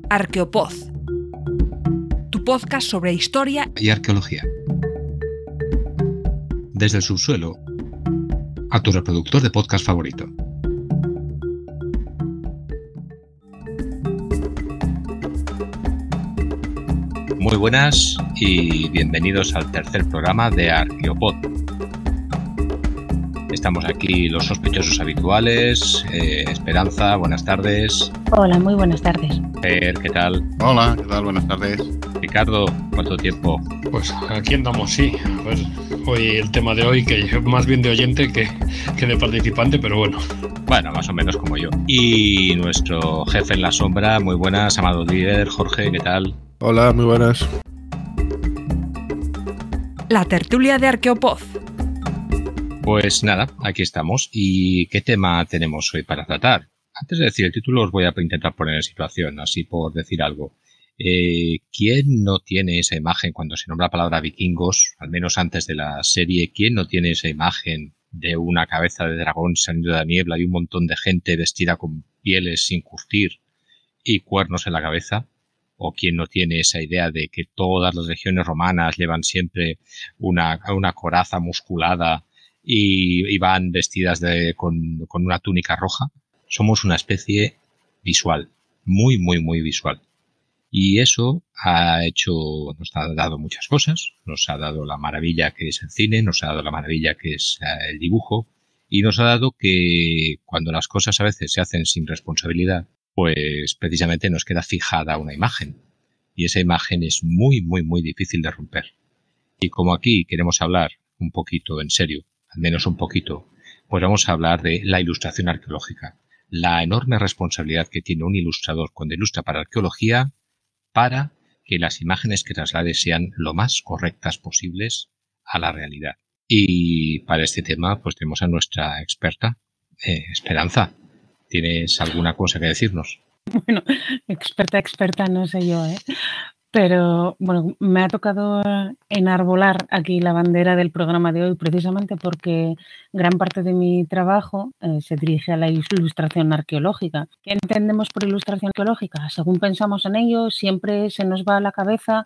Arqueopod, tu podcast sobre historia y arqueología. Desde el subsuelo a tu reproductor de podcast favorito. Muy buenas y bienvenidos al tercer programa de Arqueopod. Estamos aquí los sospechosos habituales. Esperanza, buenas tardes. Hola, muy buenas tardes. ¿Qué tal? Hola, ¿qué tal? Buenas tardes. Ricardo, ¿cuánto tiempo? Pues aquí andamos, sí. Pues hoy el tema de hoy, que más bien de oyente que de participante, pero bueno. Bueno, más o menos como yo. Y nuestro jefe en la sombra, muy buenas, amado líder, Jorge, ¿qué tal? Hola, muy buenas. La tertulia de Arqueopod. Pues nada, aquí estamos. ¿Y qué tema tenemos hoy para tratar? Antes de decir el título os voy a intentar poner en situación, así por decir algo. ¿Quién no tiene esa imagen cuando se nombra la palabra vikingos, al menos antes de la serie? ¿Quién no tiene esa imagen de una cabeza de dragón saliendo de la niebla y un montón de gente vestida con pieles sin curtir y cuernos en la cabeza? ¿O quién no tiene esa idea de que todas las legiones romanas llevan siempre una coraza musculada y van vestidas con una túnica roja? Somos una especie visual, muy, muy, muy visual. Y eso nos ha dado muchas cosas. Nos ha dado la maravilla que es el cine, nos ha dado la maravilla que es el dibujo, y nos ha dado que cuando las cosas a veces se hacen sin responsabilidad, pues precisamente nos queda fijada una imagen. Y esa imagen es muy, muy, muy difícil de romper. Y como aquí queremos hablar un poquito en serio, al menos un poquito, pues vamos a hablar de la ilustración arqueológica. La enorme responsabilidad que tiene un ilustrador cuando ilustra para arqueología para que las imágenes que traslade sean lo más correctas posibles a la realidad. Y para este tema pues tenemos a nuestra experta, Esperanza. ¿Tienes alguna cosa que decirnos? Bueno, experta no sé yo, Pero bueno, me ha tocado enarbolar aquí la bandera del programa de hoy precisamente porque gran parte de mi trabajo se dirige a la ilustración arqueológica. ¿Qué entendemos por ilustración arqueológica? Según pensamos en ello, siempre se nos va a la cabeza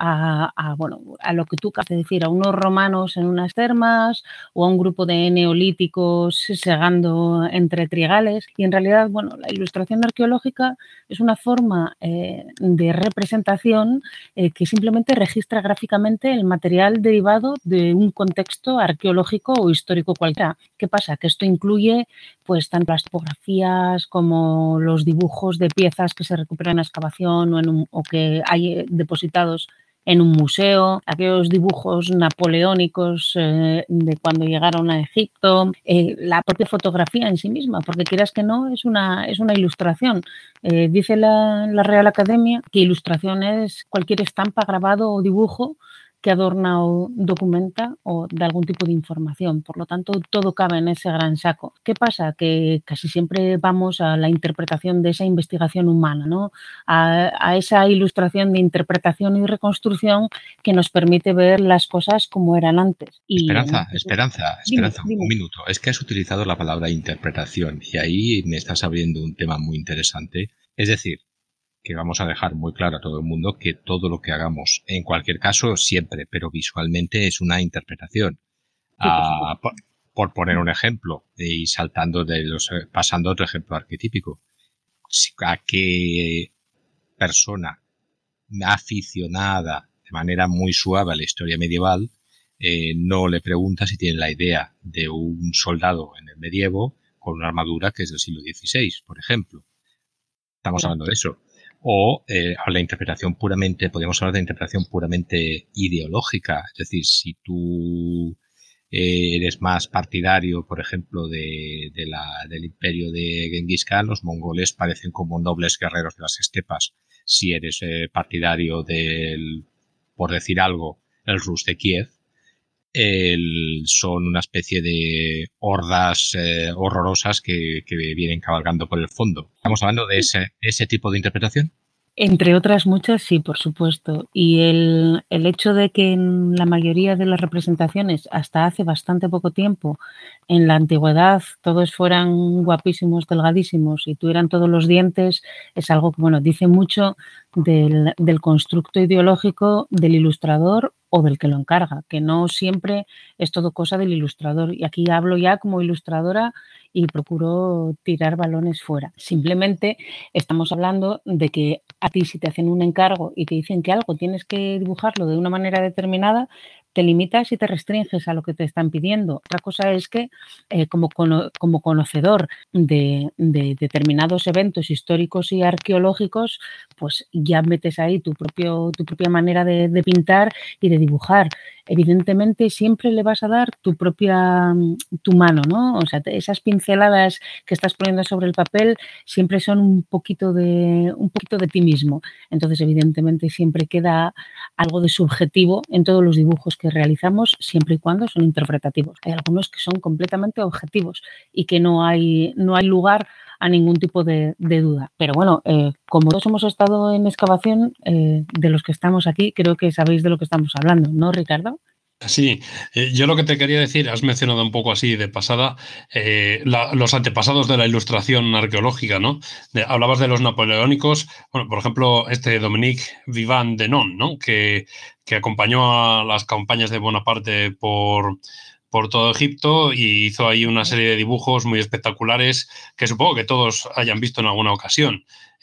a lo que tú acabas de decir, a unos romanos en unas termas o a un grupo de neolíticos segando entre trigales. Y en realidad, bueno, la ilustración arqueológica es una forma de representación que simplemente registra gráficamente el material derivado de un contexto arqueológico o histórico cualquiera. ¿Qué pasa? Que esto incluye pues tanto las topografías como los dibujos de piezas que se recuperan en la excavación o que hay depositados en un museo, aquellos dibujos napoleónicos de cuando llegaron a Egipto, la propia fotografía en sí misma, porque quieras que no, es una ilustración. Dice la Real Academia que ilustración es cualquier estampa, grabado o dibujo que adorna o documenta o da algún tipo de información. Por lo tanto, todo cabe en ese gran saco. ¿Qué pasa? Que casi siempre vamos a la interpretación de esa investigación humana, ¿no? A esa ilustración de interpretación y reconstrucción que nos permite ver las cosas como eran antes. Esperanza, Dime. Un minuto. Es que has utilizado la palabra interpretación y ahí me estás abriendo un tema muy interesante. Es decir, que vamos a dejar muy claro a todo el mundo que todo lo que hagamos, en cualquier caso, siempre, pero visualmente es una interpretación. Sí, Por poner un ejemplo y pasando a otro ejemplo arquetípico, ¿a qué persona aficionada de manera muy suave a la historia medieval no le pregunta si tiene la idea de un soldado en el medievo con una armadura que es del siglo XVI, por ejemplo? Estamos hablando de eso. O la interpretación podríamos hablar de interpretación puramente ideológica. Es decir, si tú eres más partidario, por ejemplo, del imperio de Genghis Khan, los mongoles parecen como nobles guerreros de las estepas. Si eres partidario por decir algo, el Rus de Kiev, son una especie de hordas horrorosas que vienen cabalgando por el fondo. ¿Estamos hablando de ese tipo de interpretación? Entre otras muchas, sí, por supuesto. Y el hecho de que en la mayoría de las representaciones, hasta hace bastante poco tiempo, en la antigüedad, todos fueran guapísimos, delgadísimos y tuvieran todos los dientes, es algo que, bueno, dice mucho del constructo ideológico del ilustrador o del que lo encarga, que no siempre es todo cosa del ilustrador. Y aquí hablo ya como ilustradora y procuro tirar balones fuera. Simplemente estamos hablando de que a ti si te hacen un encargo y te dicen que algo tienes que dibujarlo de una manera determinada, te limitas y te restringes a lo que te están pidiendo. Otra cosa es que como conocedor de determinados eventos históricos y arqueológicos, pues ya metes ahí tu propia manera de pintar y de dibujar. Evidentemente siempre le vas a dar tu mano, ¿no? O sea, esas pinceladas que estás poniendo sobre el papel siempre son un poquito de ti mismo. Entonces, evidentemente, siempre queda algo de subjetivo en todos los dibujos que realizamos, siempre y cuando son interpretativos. Hay algunos que son completamente objetivos y que no hay lugar a ningún tipo de duda. Pero bueno, como todos hemos estado en excavación, de los que estamos aquí, creo que sabéis de lo que estamos hablando, ¿no, Ricardo? Sí, yo lo que te quería decir, has mencionado un poco así de pasada, los antepasados de la ilustración arqueológica, ¿no? Hablabas de los napoleónicos, bueno, por ejemplo, Dominique Vivant Denon, ¿no? Que acompañó a las campañas de Bonaparte por todo Egipto y hizo ahí una serie de dibujos muy espectaculares que supongo que todos hayan visto en alguna ocasión.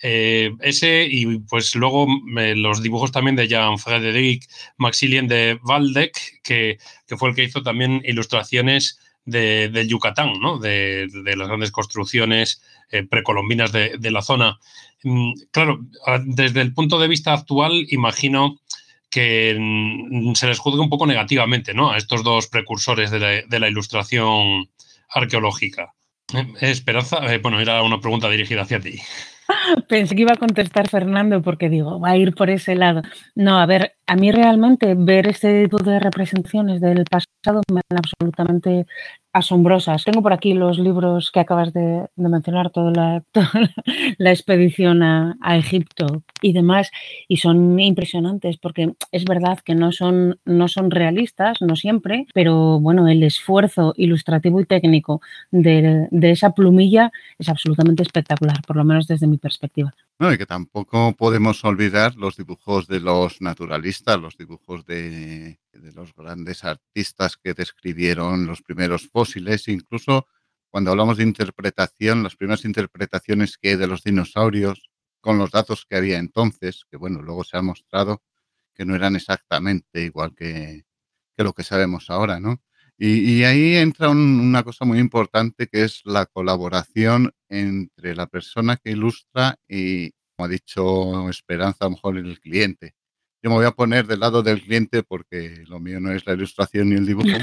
Ese y pues luego los dibujos también de Jean-Frédéric Maxilien de Waldeck, que fue el que hizo también ilustraciones del Yucatán, ¿no? De las grandes construcciones precolombinas de la zona. Claro, desde el punto de vista actual, imagino que se les juzga un poco negativamente, ¿no? A estos dos precursores de la ilustración arqueológica. Esperanza, bueno, era una pregunta dirigida hacia ti. Pensé que iba a contestar Fernando porque digo, va a ir por ese lado. No, a ver, a mí realmente ver este tipo de representaciones del pasado me dan absolutamente asombrosas. Tengo por aquí los libros que acabas de mencionar, toda la expedición a Egipto y demás, y son impresionantes porque es verdad que no son realistas, no siempre, pero bueno, el esfuerzo ilustrativo y técnico de esa plumilla es absolutamente espectacular, por lo menos desde mi perspectiva. No, y que tampoco podemos olvidar los dibujos de los naturalistas, los dibujos de los grandes artistas que describieron los primeros fósiles, incluso cuando hablamos de interpretación, las primeras interpretaciones que hay de los dinosaurios, con los datos que había entonces, que bueno, luego se ha mostrado que no eran exactamente igual que lo que sabemos ahora, ¿no? Y ahí entra una cosa muy importante que es la colaboración entre la persona que ilustra y, como ha dicho Esperanza, a lo mejor el cliente. Yo me voy a poner del lado del cliente porque lo mío no es la ilustración ni el dibujo,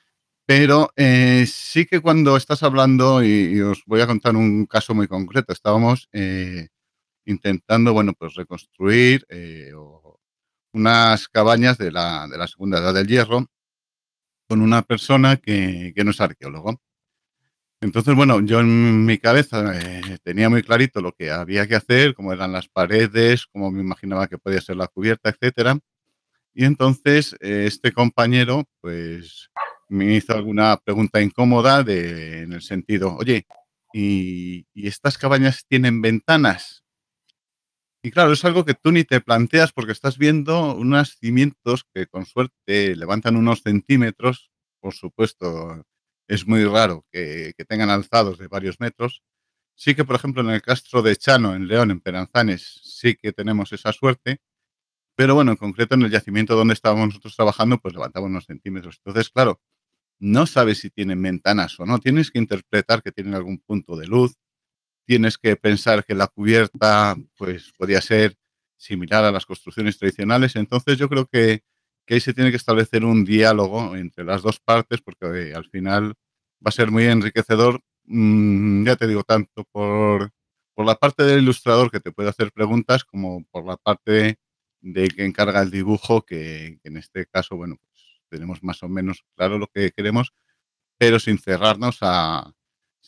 pero sí que cuando estás hablando, y os voy a contar un caso muy concreto, estábamos intentando, bueno, pues reconstruir unas cabañas de la Segunda Edad del Hierro con una persona que no es arqueólogo. Entonces, bueno, yo en mi cabeza tenía muy clarito lo que había que hacer, cómo eran las paredes, cómo me imaginaba que podía ser la cubierta, etcétera. Y entonces este compañero, pues, me hizo alguna pregunta incómoda en el sentido, oye, ¿y estas cabañas tienen ventanas? Y claro, es algo que tú ni te planteas porque estás viendo unos cimientos que con suerte levantan unos centímetros. Por supuesto, es muy raro que tengan alzados de varios metros. Sí que, por ejemplo, en el Castro de Chano, en León, en Peranzanes, sí que tenemos esa suerte. Pero bueno, en concreto en el yacimiento donde estábamos nosotros trabajando, pues levantaba unos centímetros. Entonces, claro, no sabes si tienen ventanas o no. Tienes que interpretar que tienen algún punto de luz. Tienes que pensar que la cubierta, pues, podía ser similar a las construcciones tradicionales. Entonces, yo creo que ahí se tiene que establecer un diálogo entre las 2 partes, porque, al final va a ser muy enriquecedor, ya te digo, tanto por la parte del ilustrador que te puede hacer preguntas, como por la parte del que encarga el dibujo, que en este caso, bueno, pues, tenemos más o menos claro lo que queremos, pero sin cerrarnos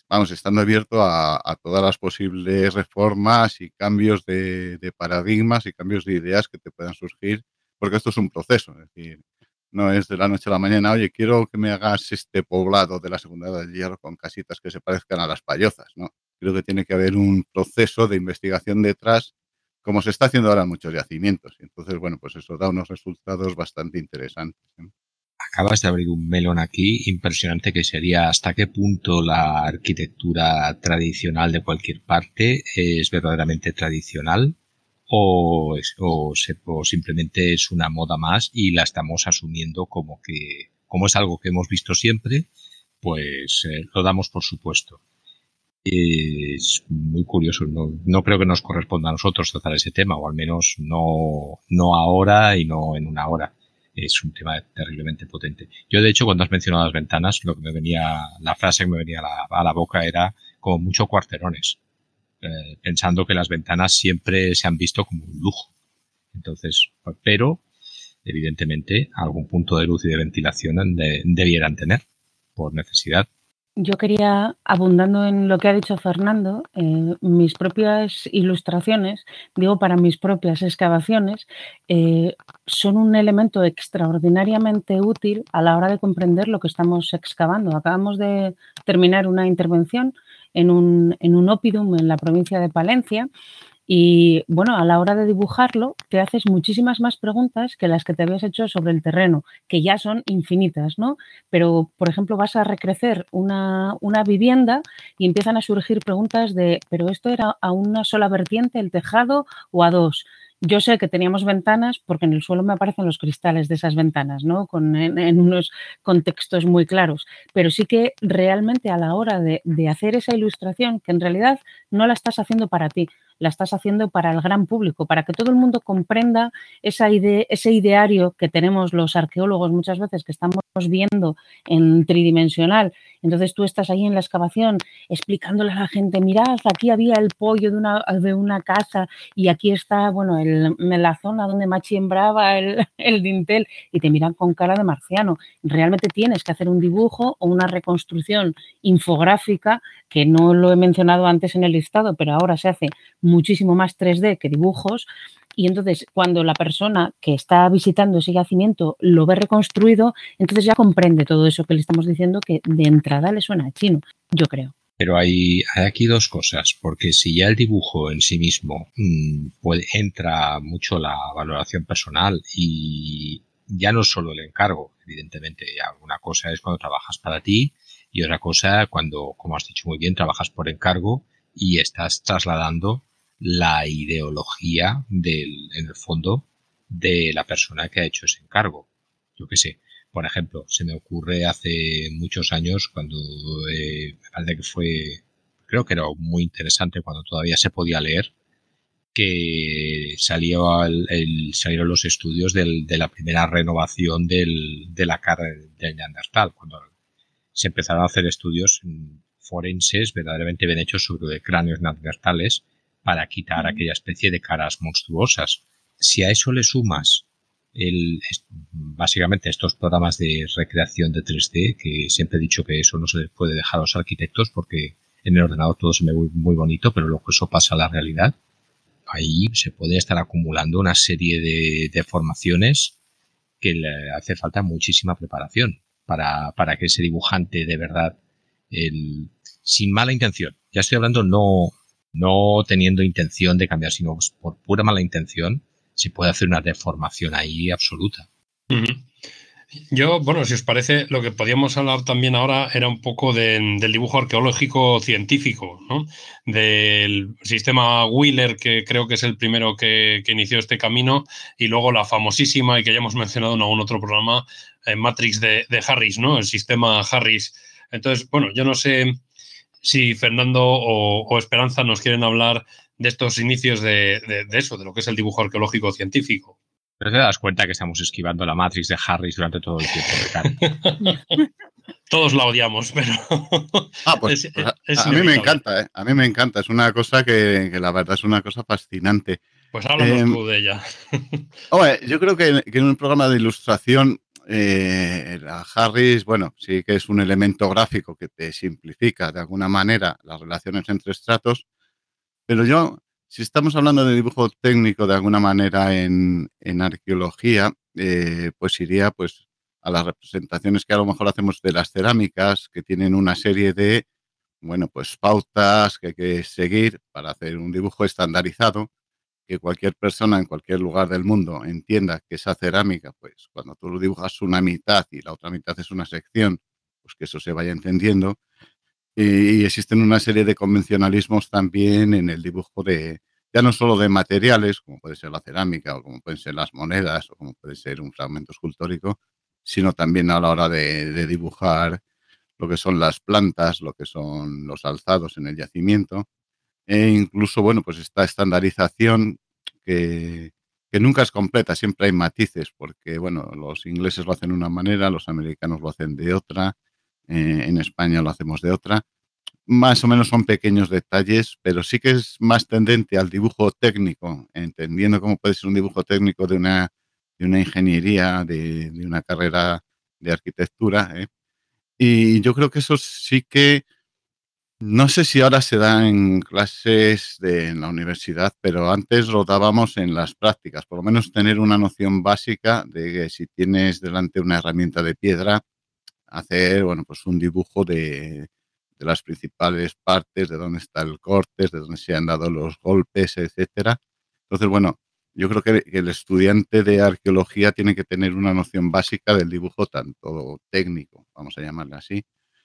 vamos, estando abierto a todas las posibles reformas y cambios de paradigmas y cambios de ideas que te puedan surgir, porque esto es un proceso, es decir, no es de la noche a la mañana, oye, quiero que me hagas este poblado de la Segunda Edad del Hierro con casitas que se parezcan a las payozas, ¿no? Creo que tiene que haber un proceso de investigación detrás, como se está haciendo ahora en muchos yacimientos. Entonces, bueno, pues eso da unos resultados bastante interesantes, ¿no? Acabas de abrir un melón aquí impresionante, que sería hasta qué punto la arquitectura tradicional de cualquier parte es verdaderamente tradicional o simplemente es una moda más y la estamos asumiendo como es algo que hemos visto siempre, pues lo damos por supuesto. Es muy curioso, no creo que nos corresponda a nosotros tratar ese tema, o al menos no ahora y no en una hora. Es un tema terriblemente potente. Yo, de hecho, cuando has mencionado las ventanas, la frase que me venía a la boca era como mucho cuarterones, pensando que las ventanas siempre se han visto como un lujo. Entonces, pero evidentemente algún punto de luz y de ventilación debieran tener por necesidad. Yo quería, abundando en lo que ha dicho Fernando, mis propias ilustraciones, digo para mis propias excavaciones, son un elemento extraordinariamente útil a la hora de comprender lo que estamos excavando. Acabamos de terminar una intervención en un oppidum en la provincia de Palencia. Y, bueno, a la hora de dibujarlo te haces muchísimas más preguntas que las que te habías hecho sobre el terreno, que ya son infinitas, ¿no? Pero, por ejemplo, vas a recrecer una vivienda y empiezan a surgir preguntas de, ¿pero esto era a una sola vertiente, el tejado, o a dos? Yo sé que teníamos ventanas porque en el suelo me aparecen los cristales de esas ventanas, ¿no? En unos contextos muy claros. Pero sí que realmente a la hora de hacer esa ilustración, que en realidad no la estás haciendo para ti, la estás haciendo para el gran público, para que todo el mundo comprenda ese ideario que tenemos los arqueólogos muchas veces, que estamos viendo en tridimensional. Entonces tú estás ahí en la excavación explicándole a la gente, mirad, aquí había el pollo de una casa y aquí está, bueno, en la zona donde machiembraba el dintel, y te miran con cara de marciano. Realmente tienes que hacer un dibujo o una reconstrucción infográfica, que no lo he mencionado antes en el listado, pero ahora se hace muchísimo más 3D que dibujos, y entonces cuando la persona que está visitando ese yacimiento lo ve reconstruido, entonces ya comprende todo eso que le estamos diciendo, que de entrada le suena a chino, yo creo. Pero hay aquí dos cosas, porque si ya el dibujo en sí mismo entra mucho la valoración personal, y ya no solo el encargo, evidentemente, una cosa es cuando trabajas para ti y otra cosa cuando, como has dicho muy bien, trabajas por encargo y estás trasladando la ideología en el fondo de la persona que ha hecho ese encargo. Yo qué sé, por ejemplo, se me ocurre hace muchos años cuando me parece que creo que era muy interesante cuando todavía se podía leer, que salieron los estudios de la primera renovación de la cara del Neandertal, cuando se empezaron a hacer estudios forenses verdaderamente bien hechos sobre cráneos neandertales para quitar aquella especie de caras monstruosas. Si a eso le sumas básicamente estos programas de recreación de 3D, que siempre he dicho que eso no se les puede dejar a los arquitectos porque en el ordenador todo se ve muy bonito, pero luego eso pasa a la realidad, ahí se puede estar acumulando una serie de deformaciones que le hace falta muchísima preparación para que ese dibujante de verdad, sin mala intención, ya estoy hablando no teniendo intención de cambiar, sino por pura mala intención, se puede hacer una deformación ahí absoluta. Uh-huh. Yo, bueno, si os parece, lo que podíamos hablar también ahora era un poco del dibujo arqueológico científico, ¿no? Del sistema Wheeler, que creo que es el primero que inició este camino, y luego la famosísima, y que ya hemos mencionado en algún otro programa, Matrix de Harris, ¿no? El sistema Harris. Entonces, bueno, yo no sé si Fernando o Esperanza nos quieren hablar de estos inicios de eso, de lo que es el dibujo arqueológico científico. Pero te das cuenta que estamos esquivando la Matrix de Harris durante todo el tiempo. Todos la odiamos, pero... pues a mí me encanta, ¿eh? A mí me encanta. Es una cosa que la verdad es una cosa fascinante. Pues háblanos tú de ella. Yo creo que en un programa de ilustración la Harris, bueno, sí que es un elemento gráfico que te simplifica de alguna manera las relaciones entre estratos, pero yo, si estamos hablando de dibujo técnico de alguna manera en arqueología, pues iría pues a las representaciones que a lo mejor hacemos de las cerámicas, que tienen una serie de, bueno, pues pautas que hay que seguir para hacer un dibujo estandarizado, que cualquier persona en cualquier lugar del mundo entienda que esa cerámica, pues cuando tú dibujas una mitad y la otra mitad es una sección, pues que eso se vaya entendiendo. Y existen una serie de convencionalismos también en el dibujo de, ya no solo de materiales, como puede ser la cerámica o como pueden ser las monedas o como puede ser un fragmento escultórico, sino también a la hora de dibujar lo que son las plantas, lo que son los alzados en el yacimiento. E incluso, bueno, pues esta estandarización que, que nunca es completa, siempre hay matices, porque, bueno, los ingleses lo hacen de una manera, los americanos lo hacen de otra, en España lo hacemos de otra. Más o menos son pequeños detalles, pero sí que es más tendente al dibujo técnico, entendiendo cómo puede ser un dibujo técnico de una ingeniería, de una carrera de arquitectura, ¿eh? Y yo creo que eso sí que no sé si ahora se da en clases en la universidad, pero antes lo dábamos en las prácticas, por lo menos tener una noción básica de que si tienes delante una herramienta de piedra, hacer, bueno, pues un dibujo de las principales partes, de dónde está el corte, de dónde se han dado los golpes, etcétera. Entonces, bueno, yo creo que el estudiante de arqueología tiene que tener una noción básica del dibujo, tanto técnico, vamos a llamarle así,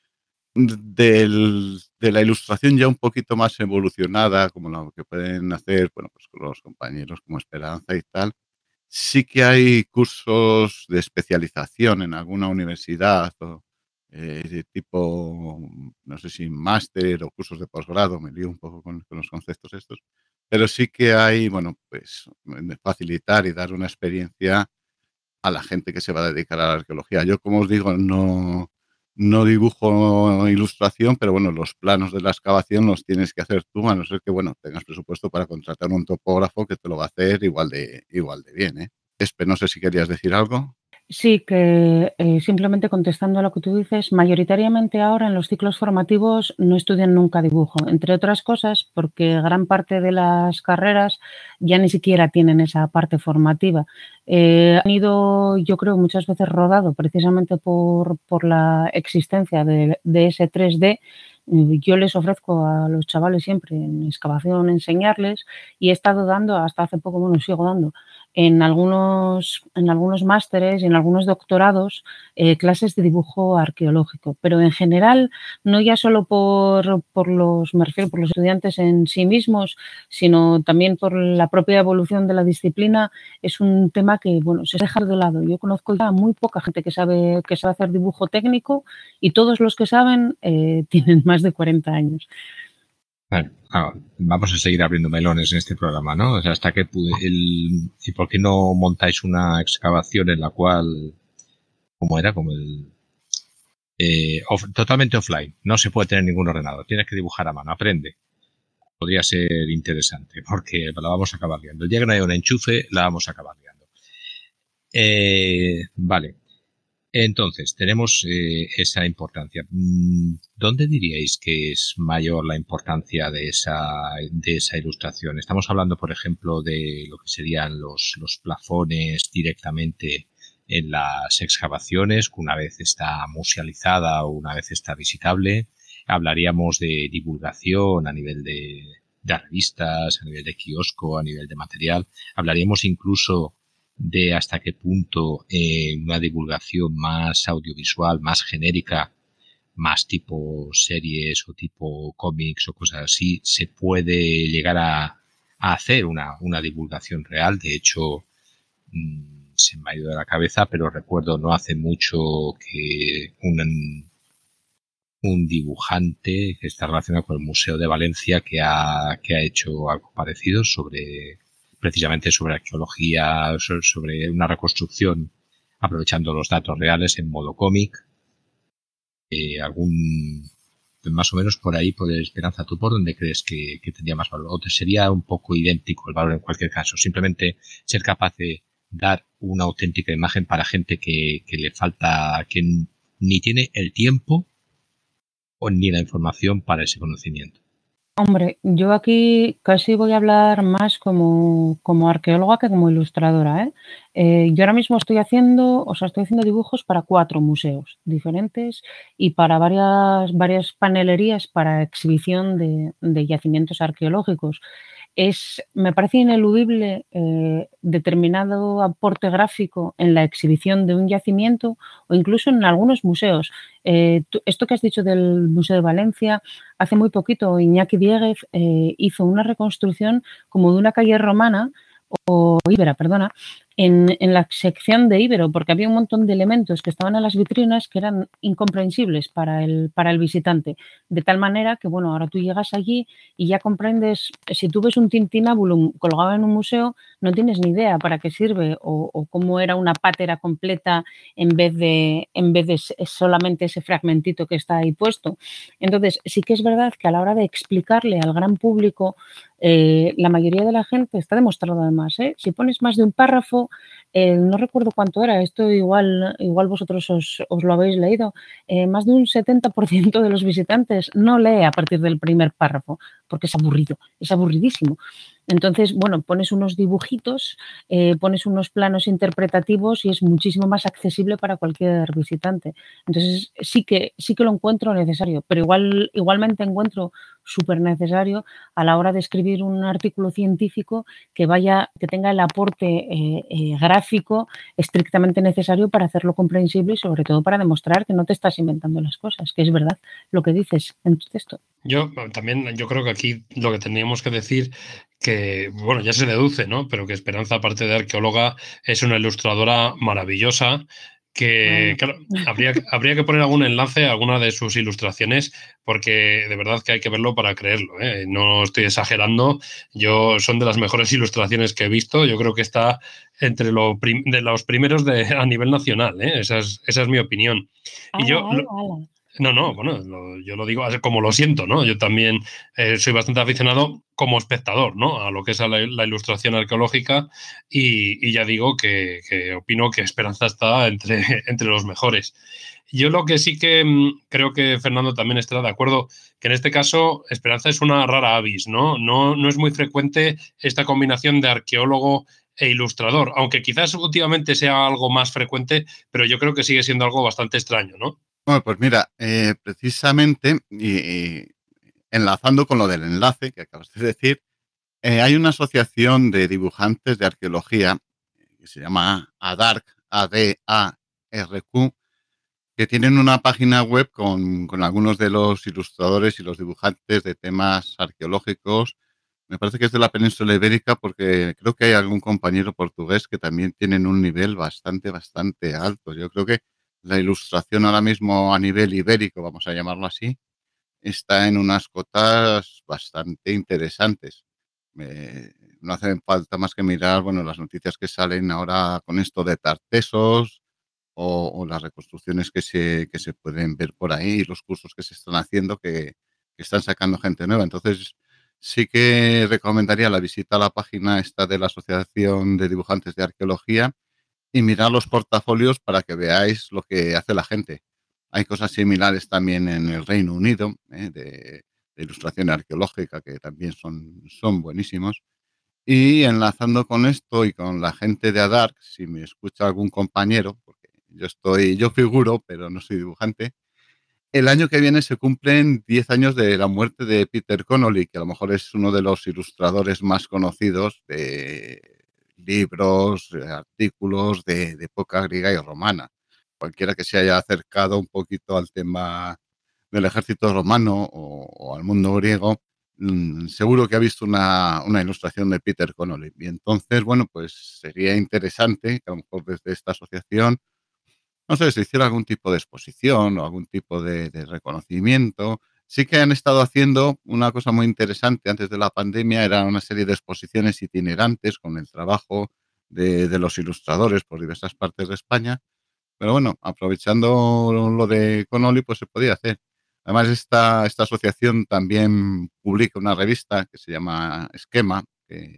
de la ilustración ya un poquito más evolucionada, como lo que pueden hacer, bueno, pues con los compañeros como Esperanza y tal. Sí que hay cursos de especialización en alguna universidad o, de tipo, no sé si máster o cursos de posgrado, me lío un poco con los conceptos estos, pero sí que hay, bueno, pues facilitar y dar una experiencia a la gente que se va a dedicar a la arqueología. Yo, como os digo, no dibujo ilustración, pero bueno, los planos de la excavación los tienes que hacer tú, a no ser que, bueno, tengas presupuesto para contratar un topógrafo que te lo va a hacer igual de bien, ¿eh? Espe, no sé si querías decir algo. Sí, que simplemente contestando a lo que tú dices, mayoritariamente ahora en los ciclos formativos no estudian nunca dibujo, entre otras cosas porque gran parte de las carreras ya ni siquiera tienen esa parte formativa. Han ido, yo creo, muchas veces rodado precisamente por la existencia de ese 3D. Yo les ofrezco a los chavales siempre en excavación enseñarles y he estado dando, hasta hace poco, bueno, sigo dando en algunos másteres y en algunos doctorados clases de dibujo arqueológico, pero en general no ya solo me refiero por los estudiantes en sí mismos, sino también por la propia evolución de la disciplina, es un tema que, bueno, se deja de lado. Yo conozco ya muy poca gente que sabe hacer dibujo técnico y todos los que saben tienen más de 40 años. Bueno, vamos a seguir abriendo melones en este programa, ¿no? O sea, hasta que ¿y por qué no montáis una excavación en la cual, como era, como el totalmente offline, no se puede tener ningún ordenador, tienes que dibujar a mano, aprende. Podría ser interesante, porque la vamos a acabar liando. El día que no haya un enchufe, la vamos a acabar liando. Vale. Entonces, tenemos esa importancia. ¿Dónde diríais que es mayor la importancia de esa ilustración? Estamos hablando, por ejemplo, de lo que serían los plafones directamente en las excavaciones, que una vez está musealizada o una vez está visitable. Hablaríamos de divulgación a nivel de revistas, a nivel de kiosco, a nivel de material. Hablaríamos incluso de hasta qué punto una divulgación más audiovisual, más genérica, más tipo series o tipo cómics o cosas así, se puede llegar a hacer una divulgación real. De hecho, se me ha ido de la cabeza, pero recuerdo no hace mucho que un dibujante que está relacionado con el Museo de Valencia que ha hecho algo parecido precisamente sobre arqueología, sobre una reconstrucción aprovechando los datos reales en modo cómic. Más o menos por ahí, por Esperanza, ¿tú por dónde crees que tendría más valor? ¿O te sería un poco idéntico el valor en cualquier caso? Simplemente ser capaz de dar una auténtica imagen para gente que le falta, que ni tiene el tiempo o ni la información para ese conocimiento? Hombre, yo aquí casi voy a hablar más como arqueóloga que como ilustradora, ¿eh? Yo ahora mismo estoy haciendo dibujos para 4 museos diferentes y para varias panelerías para exhibición de yacimientos arqueológicos. Me parece ineludible determinado aporte gráfico en la exhibición de un yacimiento o incluso en algunos museos. Esto que has dicho del Museo de Valencia, hace muy poquito Iñaki Dieguez hizo una reconstrucción como de una calle romana o íbera, perdona, en la sección de íbero, porque había un montón de elementos que estaban en las vitrinas que eran incomprensibles para el visitante, de tal manera que, bueno, ahora tú llegas allí y ya comprendes, si tú ves un tintinábulum colgado en un museo, no tienes ni idea para qué sirve o cómo era una pátera completa en vez de solamente ese fragmentito que está ahí puesto. Entonces, sí que es verdad que a la hora de explicarle al gran público, la mayoría de la gente, está demostrado además, si pones más de un párrafo, no recuerdo cuánto era, esto igual vosotros os lo habéis leído, más de un 70% de los visitantes no lee a partir del primer párrafo, porque es aburrido, es aburridísimo. Entonces, bueno, pones unos dibujitos, pones unos planos interpretativos y es muchísimo más accesible para cualquier visitante. Entonces, sí que lo encuentro necesario, pero igualmente encuentro súper necesario a la hora de escribir un artículo científico que tenga el aporte gráfico estrictamente necesario para hacerlo comprensible y sobre todo para demostrar que no te estás inventando las cosas, que es verdad lo que dices en tu texto. Yo creo que aquí lo que teníamos que decir que, bueno, ya se deduce, ¿no? Pero que Esperanza, aparte de arqueóloga, es una ilustradora maravillosa que, claro, habría que poner algún enlace a alguna de sus ilustraciones porque de verdad que hay que verlo para creerlo, ¿eh? No estoy exagerando. Son de las mejores ilustraciones que he visto. Yo creo que está entre de los primeros a nivel nacional, ¿eh? Esa es mi opinión. Y yo... No, bueno, yo lo digo como lo siento, ¿no? Yo también soy bastante aficionado como espectador, ¿no? A lo que es la ilustración arqueológica y ya digo que opino que Esperanza está entre los mejores. Yo lo que sí que creo que Fernando también estará de acuerdo, que en este caso Esperanza es una rara avis, ¿no? No es muy frecuente esta combinación de arqueólogo e ilustrador, aunque quizás últimamente sea algo más frecuente, pero yo creo que sigue siendo algo bastante extraño, ¿no? Bueno, pues mira, precisamente, y enlazando con lo del enlace que acabas de decir, hay una asociación de dibujantes de arqueología que se llama ADARQ, ADARQ, que tienen una página web con algunos de los ilustradores y los dibujantes de temas arqueológicos. Me parece que es de la península ibérica porque creo que hay algún compañero portugués que también tienen un nivel bastante, bastante alto. Yo creo que la ilustración ahora mismo a nivel ibérico, vamos a llamarlo así, está en unas cotas bastante interesantes. No hace falta más que mirar, bueno, las noticias que salen ahora con esto de Tartesos o las reconstrucciones que se pueden ver por ahí, los cursos que se están haciendo que están sacando gente nueva. Entonces, sí que recomendaría la visita a la página esta de la Asociación de Dibujantes de Arqueología y mirar los portafolios para que veáis lo que hace la gente. Hay cosas similares también en el Reino Unido, de ilustración arqueológica, que también son buenísimos. Y enlazando con esto y con la gente de ADARC, si me escucha algún compañero, porque yo figuro, pero no soy dibujante, el año que viene se cumplen 10 años de la muerte de Peter Connolly, que a lo mejor es uno de los ilustradores más conocidos de libros, artículos de época griega y romana. Cualquiera que se haya acercado un poquito al tema del ejército romano o al mundo griego, seguro que ha visto una ilustración de Peter Connolly. Y entonces, bueno, pues sería interesante que a lo mejor desde esta asociación, no sé, si hiciera algún tipo de exposición o algún tipo de reconocimiento. Sí que han estado haciendo una cosa muy interesante antes de la pandemia, era una serie de exposiciones itinerantes con el trabajo de los ilustradores por diversas partes de España. Pero bueno, aprovechando lo de Connolly, pues se podía hacer. Además, esta asociación también publica una revista que se llama Esquema, que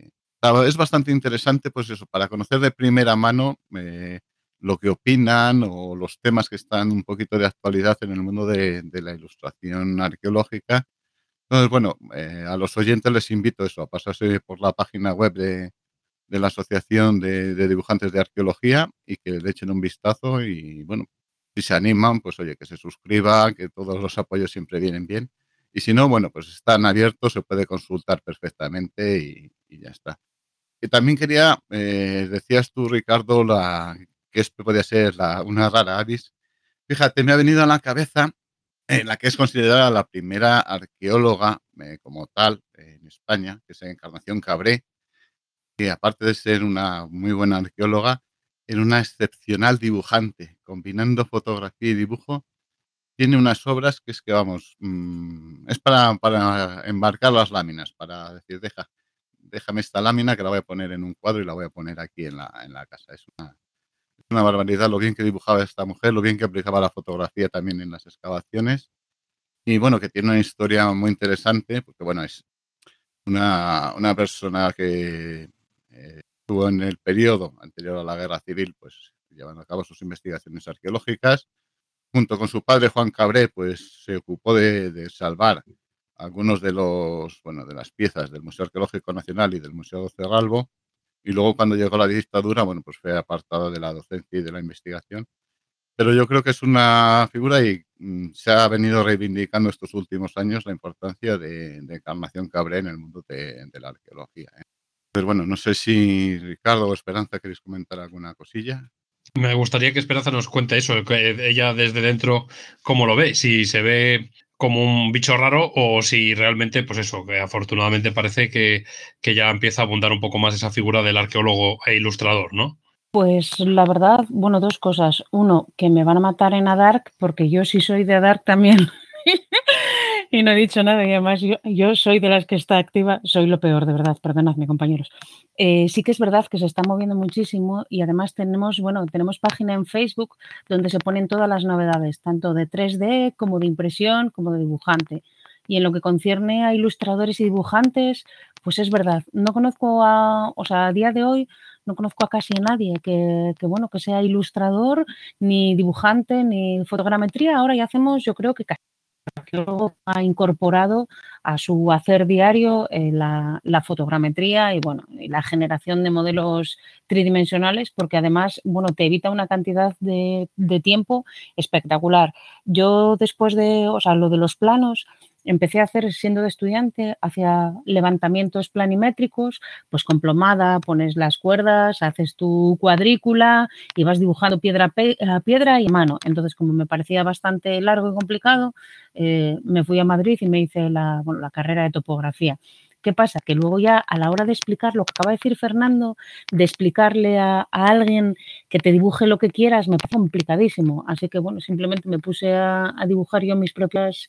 es bastante interesante, pues eso, para conocer de primera mano lo que opinan o los temas que están un poquito de actualidad en el mundo de la ilustración arqueológica. Entonces, bueno, a los oyentes les invito eso, a pasarse por la página web de la Asociación de Dibujantes de Arqueología y que le echen un vistazo y, bueno, si se animan, pues oye, que se suscriban, que todos los apoyos siempre vienen bien. Y si no, bueno, pues están abiertos, se puede consultar perfectamente y ya está. Y también quería, decías tú, Ricardo, que podría ser una rara avis. Fíjate, me ha venido a la cabeza la que es considerada la primera arqueóloga como tal en España, que es Encarnación Cabré, que aparte de ser una muy buena arqueóloga, era una excepcional dibujante, combinando fotografía y dibujo. Tiene unas obras que es que, vamos, es para embarcar las láminas, para decir, déjame esta lámina que la voy a poner en un cuadro y la voy a poner aquí en la casa. Es una barbaridad lo bien que dibujaba esta mujer, lo bien que aplicaba la fotografía también en las excavaciones. Y bueno, que tiene una historia muy interesante, porque bueno, es una persona que estuvo en el periodo anterior a la Guerra Civil, pues llevando a cabo sus investigaciones arqueológicas. Junto con su padre Juan Cabré, pues se ocupó de salvar algunos de las piezas del Museo Arqueológico Nacional y del Museo Cerralbo. Y luego cuando llegó la dictadura, bueno, pues fue apartado de la docencia y de la investigación. Pero yo creo que es una figura y se ha venido reivindicando estos últimos años la importancia de Encarnación Cabré en el mundo de la arqueología. Pero bueno, no sé si Ricardo o Esperanza queréis comentar alguna cosilla. Me gustaría que Esperanza nos cuente eso, que ella desde dentro cómo lo ve, si se ve como un bicho raro o si realmente, pues eso, que afortunadamente parece que ya empieza a abundar un poco más esa figura del arqueólogo e ilustrador, ¿no? Pues la verdad, bueno, dos cosas. Uno, que me van a matar en Adark, porque yo sí soy de Adark también. Y no he dicho nada, y además yo soy de las que está activa, soy lo peor, de verdad, perdonadme, compañeros. Sí que es verdad que se está moviendo muchísimo y además tenemos página en Facebook donde se ponen todas las novedades, tanto de 3D como de impresión, como de dibujante. Y en lo que concierne a ilustradores y dibujantes, pues es verdad, no conozco a día de hoy no conozco a casi nadie que sea ilustrador, ni dibujante, ni fotogrametría. Ahora ya hacemos, yo creo que casi arqueólogo ha incorporado a su hacer diario la fotogrametría y la generación de modelos tridimensionales, porque además te evita una cantidad de tiempo espectacular. Yo después de, lo de los planos, empecé a hacer, siendo de estudiante, hacía levantamientos planimétricos, pues con plomada, pones las cuerdas, haces tu cuadrícula y vas dibujando piedra a piedra y a mano. Entonces, como me parecía bastante largo y complicado, me fui a Madrid y me hice la carrera de topografía. ¿Qué pasa? Que luego ya a la hora de explicar lo que acaba de decir Fernando, de explicarle a alguien que te dibuje lo que quieras, me parece complicadísimo. Así que simplemente me puse a dibujar yo mis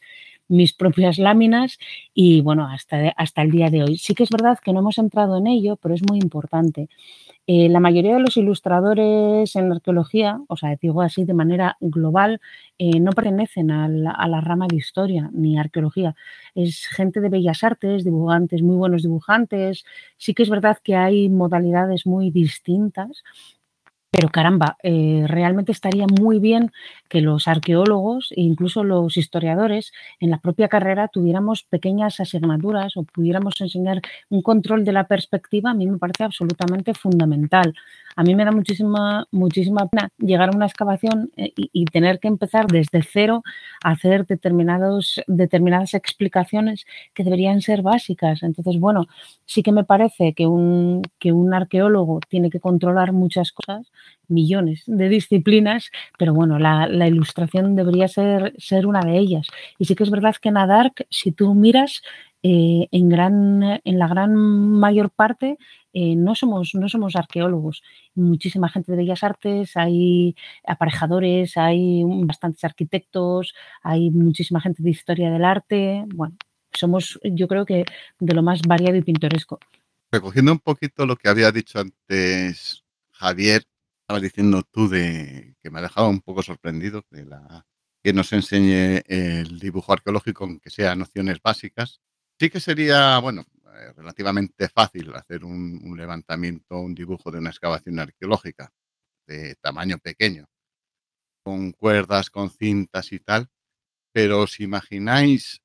propias láminas y hasta el día de hoy. Sí que es verdad que no hemos entrado en ello, pero es muy importante. La mayoría de los ilustradores en arqueología, digo así de manera global, no pertenecen a la rama de historia ni arqueología. Es gente de bellas artes, dibujantes, muy buenos dibujantes. Sí que es verdad que hay modalidades muy distintas. Pero caramba, realmente estaría muy bien que los arqueólogos e incluso los historiadores en la propia carrera tuviéramos pequeñas asignaturas o pudiéramos enseñar un control de la perspectiva. A mí me parece absolutamente fundamental. A mí me da muchísima pena llegar a una excavación y tener que empezar desde cero a hacer determinadas explicaciones que deberían ser básicas. Entonces, sí que me parece que un arqueólogo tiene que controlar muchas cosas, millones de disciplinas, pero la ilustración debería ser una de ellas. Y sí que es verdad que en Adark, si tú miras, en la gran mayor parte no somos arqueólogos. Muchísima gente de bellas artes, hay aparejadores, hay bastantes arquitectos, hay muchísima gente de historia del arte. Somos, yo creo que, de lo más variado y pintoresco. Recogiendo un poquito lo que había dicho antes Javier, estabas diciendo tú que me ha dejado un poco sorprendido que nos enseñe el dibujo arqueológico, aunque sea nociones básicas. Sí que sería, relativamente fácil hacer un levantamiento, un dibujo de una excavación arqueológica de tamaño pequeño, con cuerdas, con cintas y tal, pero os imagináis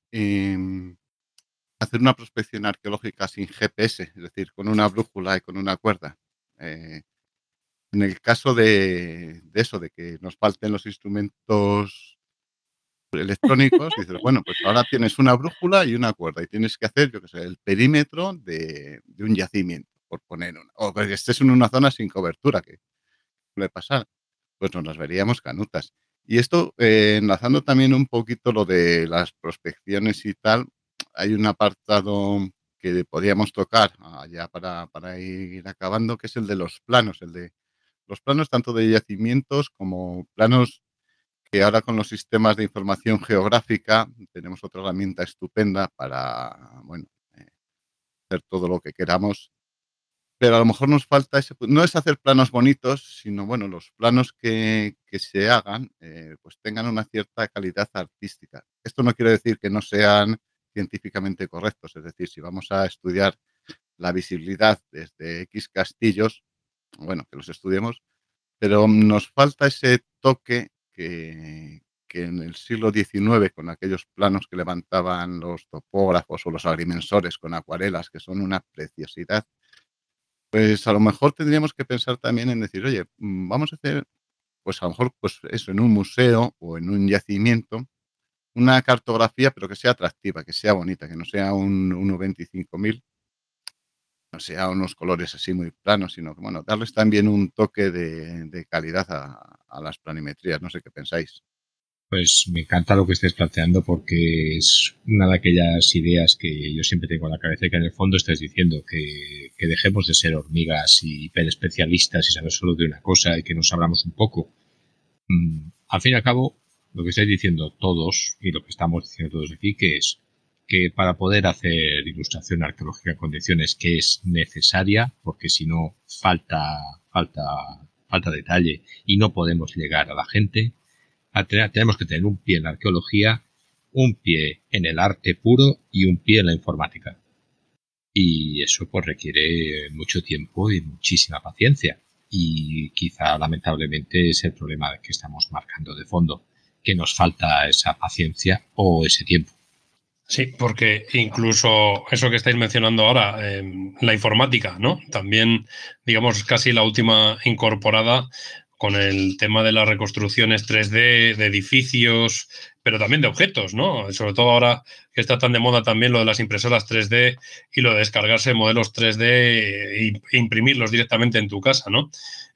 hacer una prospección arqueológica sin GPS, es decir, con una brújula y con una cuerda. En el caso de eso, de que nos falten los instrumentos electrónicos, dices, bueno, pues ahora tienes una brújula y una cuerda y tienes que hacer, yo qué sé, el perímetro de un yacimiento, por poner una, o que estés en una zona sin cobertura, que suele pasar, pues nos las veríamos canutas. Y esto, enlazando también un poquito lo de las prospecciones y tal, hay un apartado que podríamos tocar ya para ir acabando, que es el de los planos, el de los planos tanto de yacimientos como planos que ahora con los sistemas de información geográfica tenemos otra herramienta estupenda para, bueno, hacer todo lo que queramos, pero a lo mejor nos falta ese, no es hacer planos bonitos, sino, bueno, los planos que se hagan, pues tengan una cierta calidad artística. Esto no quiere decir que no sean científicamente correctos, es decir, si vamos a estudiar la visibilidad desde X castillos, bueno, que los estudiemos, pero nos falta ese toque que en el siglo XIX, con aquellos planos que levantaban los topógrafos o los agrimensores con acuarelas, que son una preciosidad, pues a lo mejor tendríamos que pensar también en decir, oye, vamos a hacer, pues a lo mejor, pues eso, en un museo o en un yacimiento, una cartografía, pero que sea atractiva, que sea bonita, que no sea un 1.25.000, no sea unos colores así muy planos, sino que, bueno, darles también un toque de calidad a las planimetrías. No sé qué pensáis. Pues me encanta lo que estés planteando porque es una de aquellas ideas que yo siempre tengo en la cabeza y que en el fondo estés diciendo que dejemos de ser hormigas y hiperespecialistas y saber solo de una cosa y que nos abramos un poco. Al fin y al cabo, lo que estáis diciendo todos y lo que estamos diciendo todos aquí, que es que para poder hacer ilustración arqueológica en condiciones que es necesaria, porque si no falta detalle y no podemos llegar a la gente, tenemos que tener un pie en la arqueología, un pie en el arte puro y un pie en la informática. Y eso pues requiere mucho tiempo y muchísima paciencia. Y quizá lamentablemente es el problema que estamos marcando de fondo, que nos falta esa paciencia o ese tiempo. Sí, porque incluso eso que estáis mencionando ahora, la informática, ¿no? También, digamos, casi la última incorporada con el tema de las reconstrucciones 3D de edificios, pero también de objetos, ¿no? Sobre todo ahora que está tan de moda también lo de las impresoras 3D y lo de descargarse modelos 3D e imprimirlos directamente en tu casa, ¿no?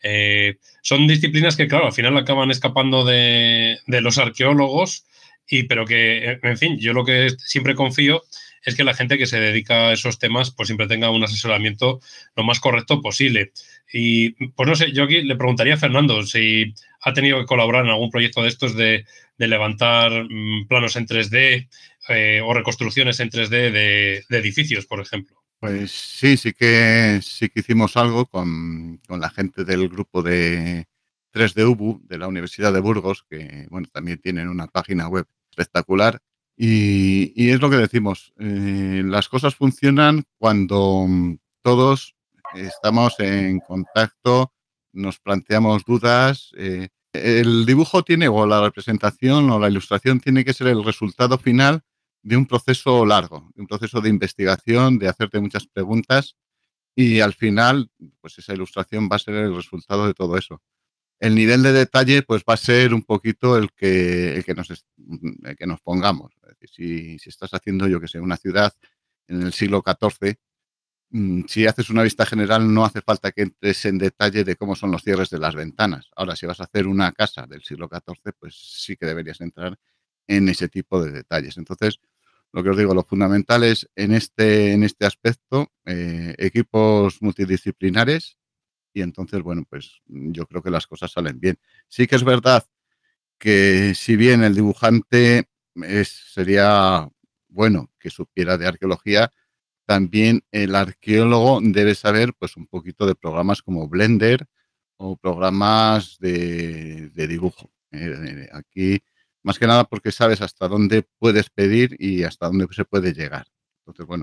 Son disciplinas que, claro, al final acaban escapando de los arqueólogos, pero que, en fin, yo lo que siempre confío es que la gente que se dedica a esos temas pues siempre tenga un asesoramiento lo más correcto posible. Y pues no sé, yo aquí le preguntaría a Fernando si ha tenido que colaborar en algún proyecto de estos de levantar planos en 3D o reconstrucciones en 3D de edificios, por ejemplo. Pues sí que hicimos algo con la gente del grupo de 3D UBU de la Universidad de Burgos, que bueno, también tienen una página web espectacular. Y es lo que decimos, las cosas funcionan cuando todos estamos en contacto, nos planteamos dudas. El dibujo tiene, o la representación o la ilustración tiene que ser el resultado final de un proceso largo, de un proceso de investigación, de hacerte muchas preguntas y al final, pues esa ilustración va a ser el resultado de todo eso. El nivel de detalle, pues va a ser un poquito el que nos pongamos. Es decir, si estás haciendo, yo que sé, una ciudad en el siglo XIV, si haces una vista general no hace falta que entres en detalle de cómo son los cierres de las ventanas. Ahora, si vas a hacer una casa del siglo XIV, pues sí que deberías entrar en ese tipo de detalles. Entonces, lo que os digo, lo fundamental es en este aspecto, equipos multidisciplinares y entonces, bueno, pues yo creo que las cosas salen bien. Sí que es verdad que si bien el dibujante sería bueno que supiera de arqueología, también el arqueólogo debe saber pues un poquito de programas como Blender o programas de dibujo. Aquí, más que nada porque sabes hasta dónde puedes pedir y hasta dónde se puede llegar. Entonces, bueno,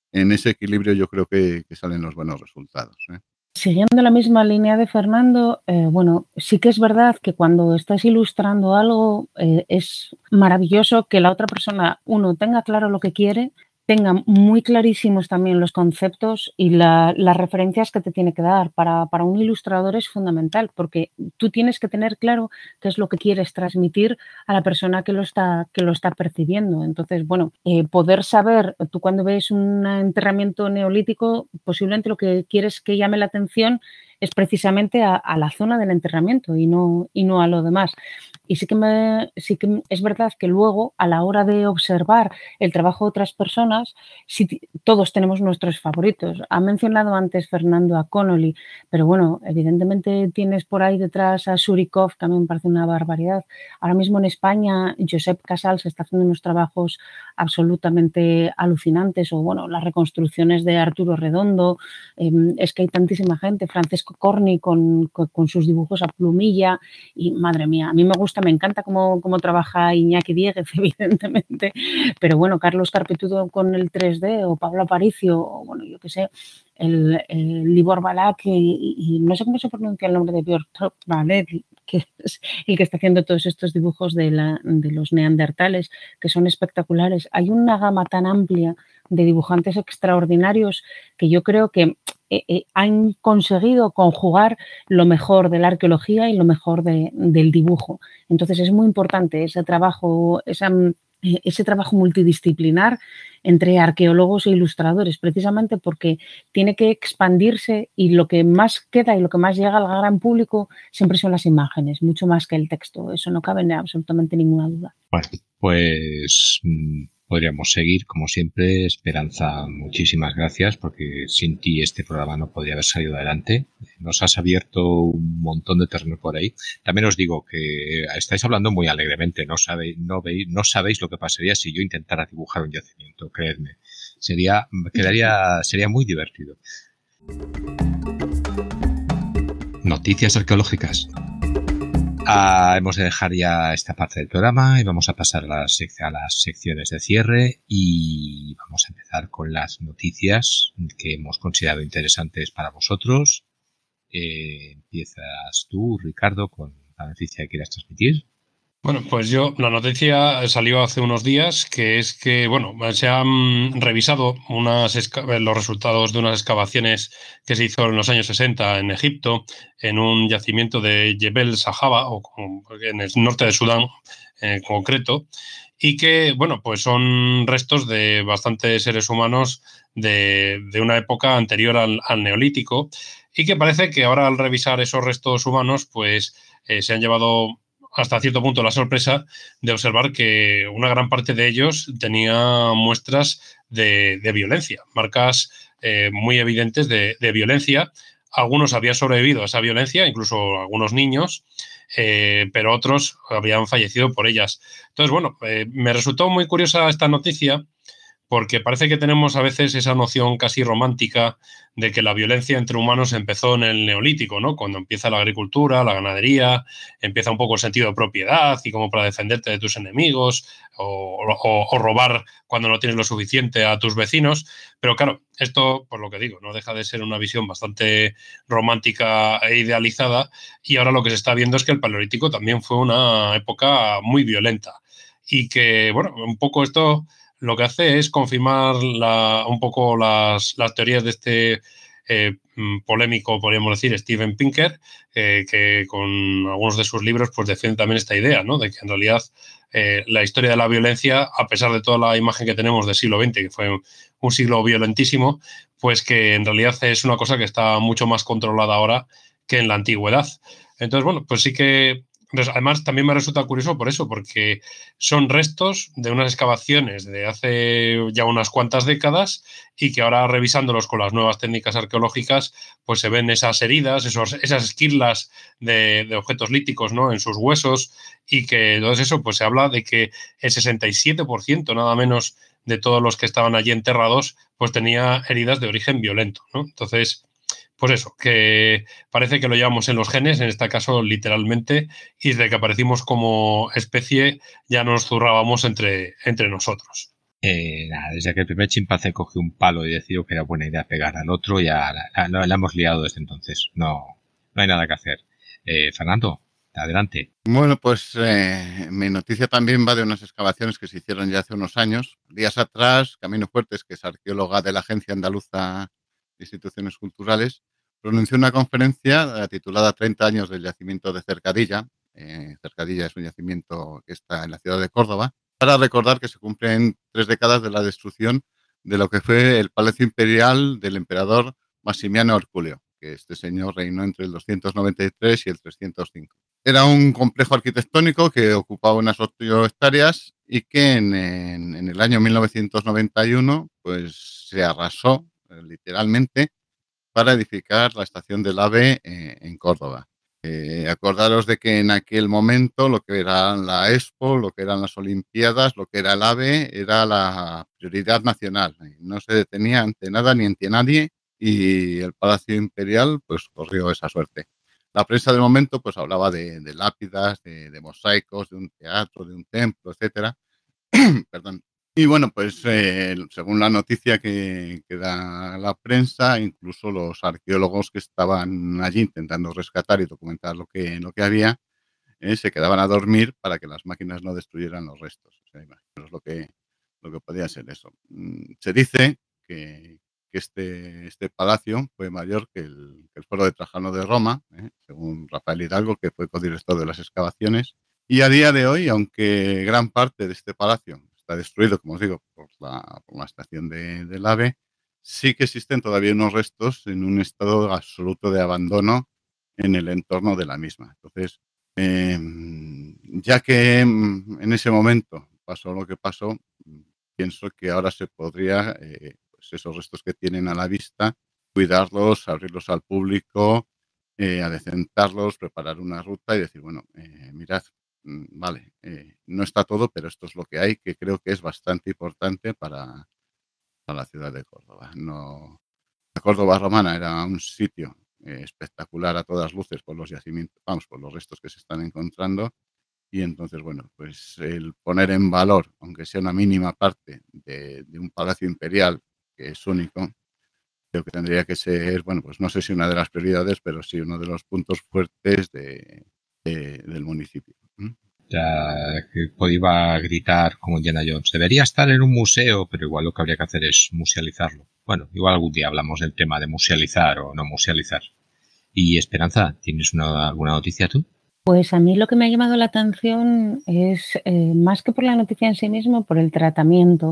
en ese equilibrio yo creo que salen los buenos resultados, ¿eh? Siguiendo la misma línea de Fernando, bueno, sí que es verdad que cuando estás ilustrando algo es maravilloso que la otra persona, uno, tenga claro lo que quiere, tenga muy clarísimos también los conceptos y las referencias que te tiene que dar. Para un ilustrador es fundamental porque tú tienes que tener claro qué es lo que quieres transmitir a la persona que lo está percibiendo. Entonces, bueno, poder saber, tú cuando ves un enterramiento neolítico, posiblemente lo que quieres que llame la atención es precisamente a la zona del enterramiento y no a lo demás. Y sí que es verdad que luego, a la hora de observar el trabajo de otras personas, sí, todos tenemos nuestros favoritos. Ha mencionado antes Fernando a Connolly, pero bueno, evidentemente tienes por ahí detrás a Surikov, que a mí me parece una barbaridad. Ahora mismo en España, Josep Casals está haciendo unos trabajos absolutamente alucinantes, o bueno, las reconstrucciones de Arturo Redondo, es que hay tantísima gente, Francesco Corni con sus dibujos a plumilla, y madre mía, a mí me gusta, me encanta cómo trabaja Iñaki Dieguez, evidentemente, pero bueno, Carlos Carpetudo con el 3D, o Pablo Aparicio, o bueno, yo qué sé, el Libor Balak, y no sé cómo se pronuncia el nombre de Björn Balak, que es el que está haciendo todos estos dibujos de los neandertales, que son espectaculares. Hay una gama tan amplia de dibujantes extraordinarios que yo creo que han conseguido conjugar lo mejor de la arqueología y lo mejor del dibujo. Entonces es muy importante ese trabajo multidisciplinar entre arqueólogos e ilustradores, precisamente porque tiene que expandirse, y lo que más queda y lo que más llega al gran público siempre son las imágenes, mucho más que el texto. Eso no cabe absolutamente ninguna duda. Bueno, pues podríamos seguir, como siempre. Esperanza, muchísimas gracias, porque sin ti este programa no podría haber salido adelante. Nos has abierto un montón de terreno por ahí. También os digo que estáis hablando muy alegremente. No sabéis lo que pasaría si yo intentara dibujar un yacimiento, creedme. Sería muy divertido. Noticias arqueológicas. Hemos de dejar ya esta parte del programa y vamos a pasar a las secciones de cierre, y vamos a empezar con las noticias que hemos considerado interesantes para vosotros. Empiezas tú, Ricardo, con la noticia que quieras transmitir. Bueno, pues la noticia salió hace unos días, que es que, bueno, se han revisado los resultados de unas excavaciones que se hizo en los años 60 en Egipto, en un yacimiento de Jebel Sahaba, o en el norte de Sudán en concreto, y que, bueno, pues son restos de bastantes seres humanos de una época anterior al Neolítico, y que parece que ahora, al revisar esos restos humanos, pues se han llevado hasta cierto punto la sorpresa de observar que una gran parte de ellos tenía muestras de violencia, marcas muy evidentes de violencia. Algunos habían sobrevivido a esa violencia, incluso algunos niños, pero otros habían fallecido por ellas. Entonces, bueno, me resultó muy curiosa esta noticia, porque parece que tenemos a veces esa noción casi romántica de que la violencia entre humanos empezó en el Neolítico, ¿no? Cuando empieza la agricultura, la ganadería, empieza un poco el sentido de propiedad y como para defenderte de tus enemigos, o robar cuando no tienes lo suficiente a tus vecinos. Pero claro, esto, por lo que digo, no deja de ser una visión bastante romántica e idealizada, y ahora lo que se está viendo es que el Paleolítico también fue una época muy violenta, y que, bueno, un poco esto lo que hace es confirmar un poco las teorías de este polémico, podríamos decir, Steven Pinker, que con algunos de sus libros pues defiende también esta idea, ¿no? De que en realidad la historia de la violencia, a pesar de toda la imagen que tenemos del siglo XX, que fue un siglo violentísimo, pues que en realidad es una cosa que está mucho más controlada ahora que en la antigüedad. Entonces, bueno, pues sí que además también me resulta curioso por eso, porque son restos de unas excavaciones de hace ya unas cuantas décadas, y que ahora, revisándolos con las nuevas técnicas arqueológicas, pues se ven esas heridas, esas esquirlas de objetos líticos, ¿no?, en sus huesos, y que entonces eso, pues se habla de que el 67%, nada menos, de todos los que estaban allí enterrados, pues tenía heridas de origen violento, ¿no? Entonces, pues eso, que parece que lo llevamos en los genes, en este caso literalmente, y desde que aparecimos como especie ya nos zurrábamos entre nosotros. Nada, desde que el primer chimpancé cogió un palo y decidió que era buena idea pegar al otro, ya la hemos liado desde entonces. No hay nada que hacer. Fernando, adelante. Bueno, pues mi noticia también va de unas excavaciones que se hicieron ya hace unos años. Días atrás, Camino Fuertes, que es arqueóloga de la Agencia Andaluza de Instituciones Culturales, pronunció una conferencia titulada 30 años del yacimiento de Cercadilla. Cercadilla es un yacimiento que está en la ciudad de Córdoba, para recordar que se cumplen 3 décadas de la destrucción de lo que fue el Palacio Imperial del emperador Maximiano Herculeo, que este señor reinó entre el 293 y el 305. Era un complejo arquitectónico que ocupaba unas 8 hectáreas y que en el año 1991 pues, se arrasó literalmente para edificar la estación del AVE en Córdoba. Acordaros de que en aquel momento lo que era la Expo, lo que eran las Olimpiadas, lo que era el AVE, era la prioridad nacional. No se detenía ante nada ni ante nadie y el Palacio Imperial pues corrió esa suerte. La prensa del momento pues hablaba de lápidas, de mosaicos, de un teatro, de un templo, etcétera. Perdón. Y bueno, pues según la noticia que da la prensa, incluso los arqueólogos que estaban allí intentando rescatar y documentar lo que había, se quedaban a dormir para que las máquinas no destruyeran los restos. O sea, imaginaos lo que podía ser eso. Se dice que este palacio fue mayor que el Foro de Trajano de Roma, según Rafael Hidalgo, que fue codirector de las excavaciones. Y a día de hoy, aunque gran parte de este palacio está destruido, como os digo, por la estación del AVE, sí que existen todavía unos restos en un estado absoluto de abandono en el entorno de la misma. Entonces, ya que en ese momento pasó lo que pasó, pienso que ahora se podría, pues esos restos que tienen a la vista, cuidarlos, abrirlos al público, adecentarlos, preparar una ruta y decir, bueno, mirad, vale, no está todo, pero esto es lo que hay, que creo que es bastante importante para la ciudad de Córdoba. No, la Córdoba romana era un sitio espectacular a todas luces por los yacimientos, vamos, por los restos que se están encontrando. Y entonces, bueno, pues el poner en valor, aunque sea una mínima parte de un palacio imperial que es único, creo que tendría que ser, bueno, pues no sé si una de las prioridades, pero sí uno de los puntos fuertes del municipio. Ya que iba a gritar como Indiana Jones. Debería estar en un museo, pero igual lo que habría que hacer es musealizarlo. Bueno, igual algún día hablamos del tema de musealizar o no musealizar. Y Esperanza, ¿tienes alguna noticia tú? Pues a mí lo que me ha llamado la atención es, más que por la noticia en sí mismo, por el tratamiento.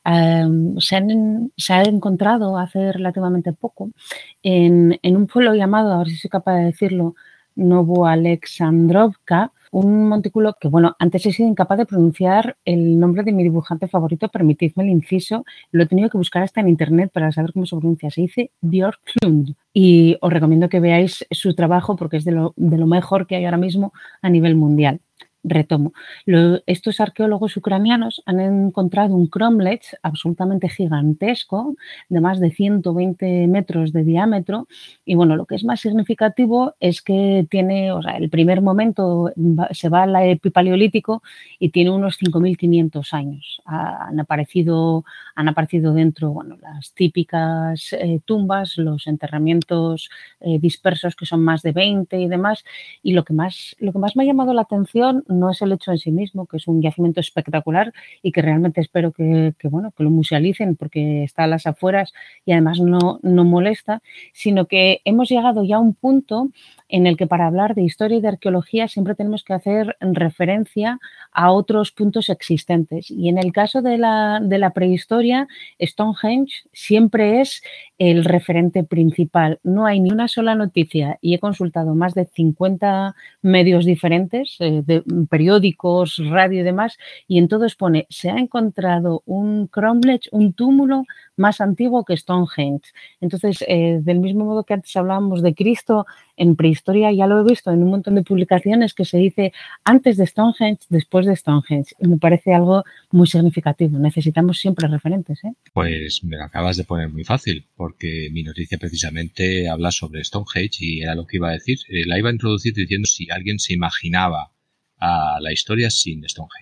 Se ha encontrado hace relativamente poco en un pueblo llamado, a ver si soy capaz de decirlo, Novoalexandrovka, un montículo que, bueno, antes he sido incapaz de pronunciar el nombre de mi dibujante favorito, permitidme el inciso, lo he tenido que buscar hasta en internet para saber cómo se pronuncia. Se dice Björklund y os recomiendo que veáis su trabajo porque es de lo mejor que hay ahora mismo a nivel mundial. Retomo. Estos arqueólogos ucranianos han encontrado un cromlech absolutamente gigantesco de más de 120 metros de diámetro y bueno, lo que es más significativo es que tiene, o sea, el primer momento se va al epipaleolítico y tiene unos 5.500 años. Han aparecido dentro, bueno, las típicas tumbas, los enterramientos dispersos que son más de 20 y demás y lo que más me ha llamado la atención no es el hecho en sí mismo, que es un yacimiento espectacular y que realmente espero que lo musealicen porque está a las afueras y además no molesta, sino que hemos llegado ya a un punto en el que para hablar de historia y de arqueología siempre tenemos que hacer referencia a otros puntos existentes. Y en el caso de la prehistoria, Stonehenge siempre es el referente principal. No hay ni una sola noticia y he consultado más de 50 medios diferentes, de periódicos, radio y demás, y en todos pone, se ha encontrado un cromlech, un túmulo más antiguo que Stonehenge. Entonces, del mismo modo que antes hablábamos de Cristo, en prehistoria ya lo he visto en un montón de publicaciones que se dice antes de Stonehenge, después de Stonehenge. Y me parece algo muy significativo. Necesitamos siempre referentes, ¿eh? Pues me lo acabas de poner muy fácil, porque mi noticia precisamente habla sobre Stonehenge y era lo que iba a decir. La iba a introducir diciendo si alguien se imaginaba a la historia sin Stonehenge.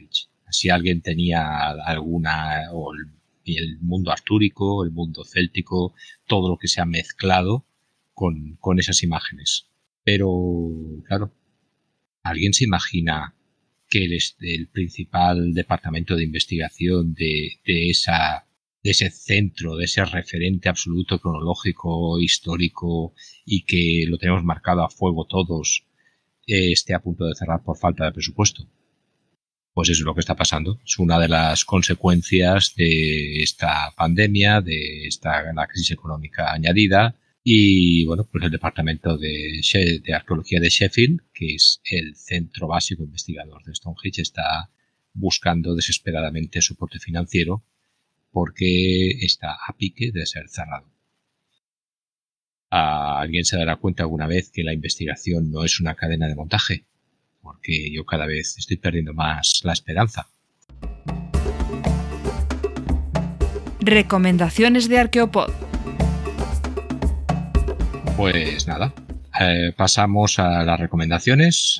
Si alguien tenía alguna, o el mundo artúrico, el mundo céltico, todo lo que se ha mezclado con esas imágenes. Pero, claro, ¿alguien se imagina que el principal departamento de investigación de ese centro, de ese referente absoluto cronológico, histórico, y que lo tenemos marcado a fuego todos, esté a punto de cerrar por falta de presupuesto? Pues eso es lo que está pasando. Es una de las consecuencias de esta pandemia, de la crisis económica añadida. Y bueno, pues el departamento de arqueología de Sheffield, que es el centro básico investigador de Stonehenge, está buscando desesperadamente soporte financiero porque está a pique de ser cerrado. ¿Alguien se dará cuenta alguna vez que la investigación no es una cadena de montaje? Porque yo cada vez estoy perdiendo más la esperanza. Recomendaciones de Arqueopod. Pues nada, pasamos a las recomendaciones.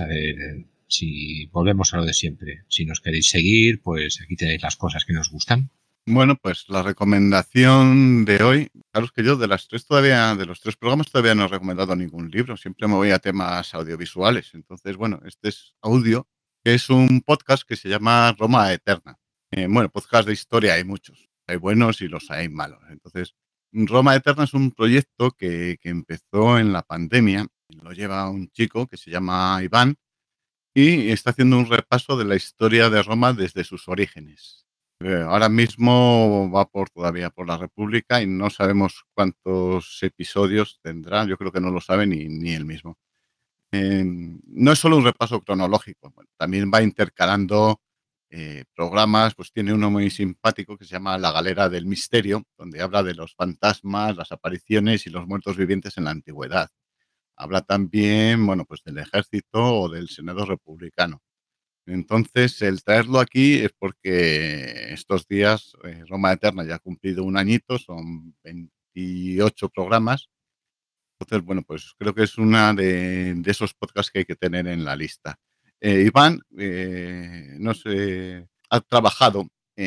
Si volvemos a lo de siempre. Si nos queréis seguir, pues aquí tenéis las cosas que nos gustan. Bueno, pues la recomendación de hoy, claro, es que yo de los tres programas todavía no he recomendado ningún libro, siempre me voy a temas audiovisuales. Entonces, bueno, este es audio, que es un podcast que se llama Roma Eterna. Bueno, podcast de historia hay muchos, hay buenos y los hay malos. Entonces, Roma Eterna es un proyecto que empezó en la pandemia, lo lleva un chico que se llama Iván y está haciendo un repaso de la historia de Roma desde sus orígenes. Ahora mismo va todavía por la República y no sabemos cuántos episodios tendrá. Yo creo que no lo sabe ni él mismo. No es solo un repaso cronológico, bueno, también va intercalando programas. Pues tiene uno muy simpático que se llama La Galera del Misterio, donde habla de los fantasmas, las apariciones y los muertos vivientes en la antigüedad. Habla también, bueno, pues del ejército o del Senado republicano. Entonces, el traerlo aquí es porque estos días Roma Eterna ya ha cumplido un añito, son 28 programas. Entonces, bueno, pues creo que es una de esos podcasts que hay que tener en la lista. Iván, no sé, ha trabajado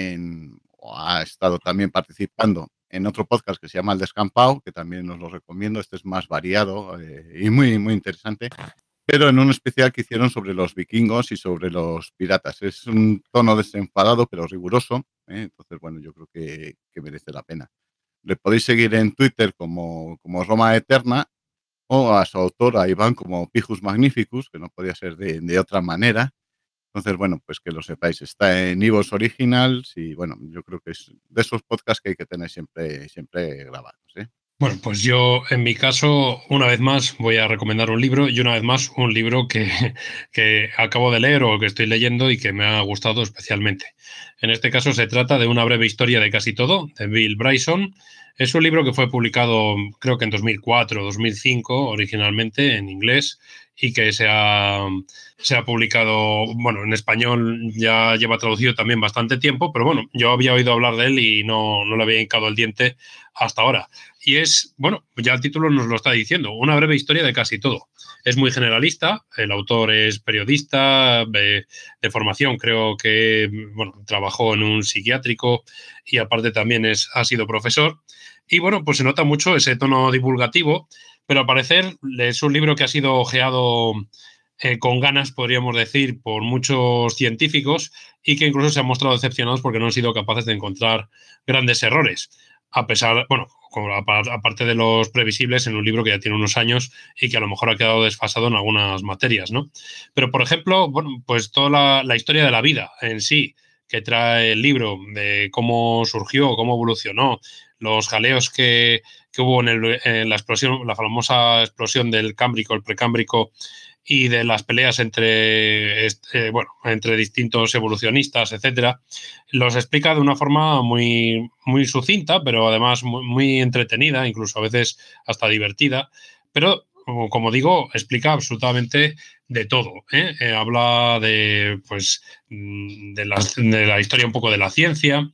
o ha estado también participando en otro podcast que se llama El Descampado, que también os lo recomiendo. Este es más variado y muy, muy interesante, pero en un especial que hicieron sobre los vikingos y sobre los piratas. Es un tono desenfadado, pero riguroso, ¿eh? Entonces, bueno, yo creo que merece la pena. Le podéis seguir en Twitter como Roma Eterna, o a su autor, a Iván, como Pijus Magnificus, que no podía ser de otra manera. Entonces, bueno, pues que lo sepáis. Está en iVoox Originals y, bueno, yo creo que es de esos podcasts que hay que tener siempre grabados, ¿eh? Bueno, pues yo en mi caso, una vez más, voy a recomendar un libro y una vez más un libro que acabo de leer o que estoy leyendo y que me ha gustado especialmente. En este caso se trata de Una breve historia de casi todo, de Bill Bryson. Es un libro que fue publicado creo que en 2004 o 2005 originalmente en inglés y que se ha publicado, bueno, en español ya lleva traducido también bastante tiempo, pero bueno, yo había oído hablar de él y no le había hincado el diente hasta ahora. Y es, bueno, ya el título nos lo está diciendo, una breve historia de casi todo. Es muy generalista, el autor es periodista de formación, creo que, bueno, trabajó en un psiquiátrico y aparte también ha sido profesor. Y bueno, pues se nota mucho ese tono divulgativo, pero al parecer es un libro que ha sido ojeado con ganas, podríamos decir, por muchos científicos y que incluso se han mostrado decepcionados porque no han sido capaces de encontrar grandes errores. A pesar, bueno, aparte de los previsibles en un libro que ya tiene unos años y que a lo mejor ha quedado desfasado en algunas materias, ¿no? Pero, por ejemplo, bueno, pues toda la historia de la vida en sí que trae el libro, de cómo surgió, cómo evolucionó, los jaleos que hubo en la explosión, la famosa explosión del Cámbrico, el Precámbrico, y de las peleas entre distintos evolucionistas, etcétera, los explica de una forma muy, muy sucinta, pero además muy, muy entretenida, incluso a veces hasta divertida. Pero, como digo, explica absolutamente de todo, ¿eh? Habla de la historia un poco de la ciencia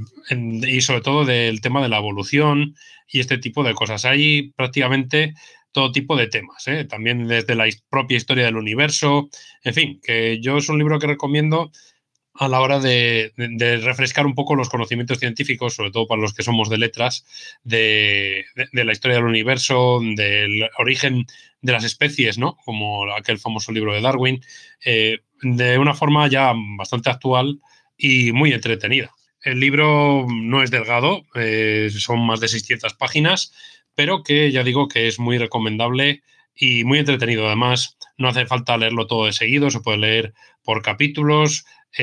y sobre todo del tema de la evolución y este tipo de cosas. Hay prácticamente todo tipo de temas, ¿eh? También desde la propia historia del universo. En fin, que yo es un libro que recomiendo a la hora de refrescar un poco los conocimientos científicos, sobre todo para los que somos de letras, de la historia del universo, del origen de las especies, ¿no? Como aquel famoso libro de Darwin, de una forma ya bastante actual y muy entretenida. El libro no es delgado, son más de 600 páginas, pero que ya digo que es muy recomendable y muy entretenido. Además, no hace falta leerlo todo de seguido, se puede leer por capítulos,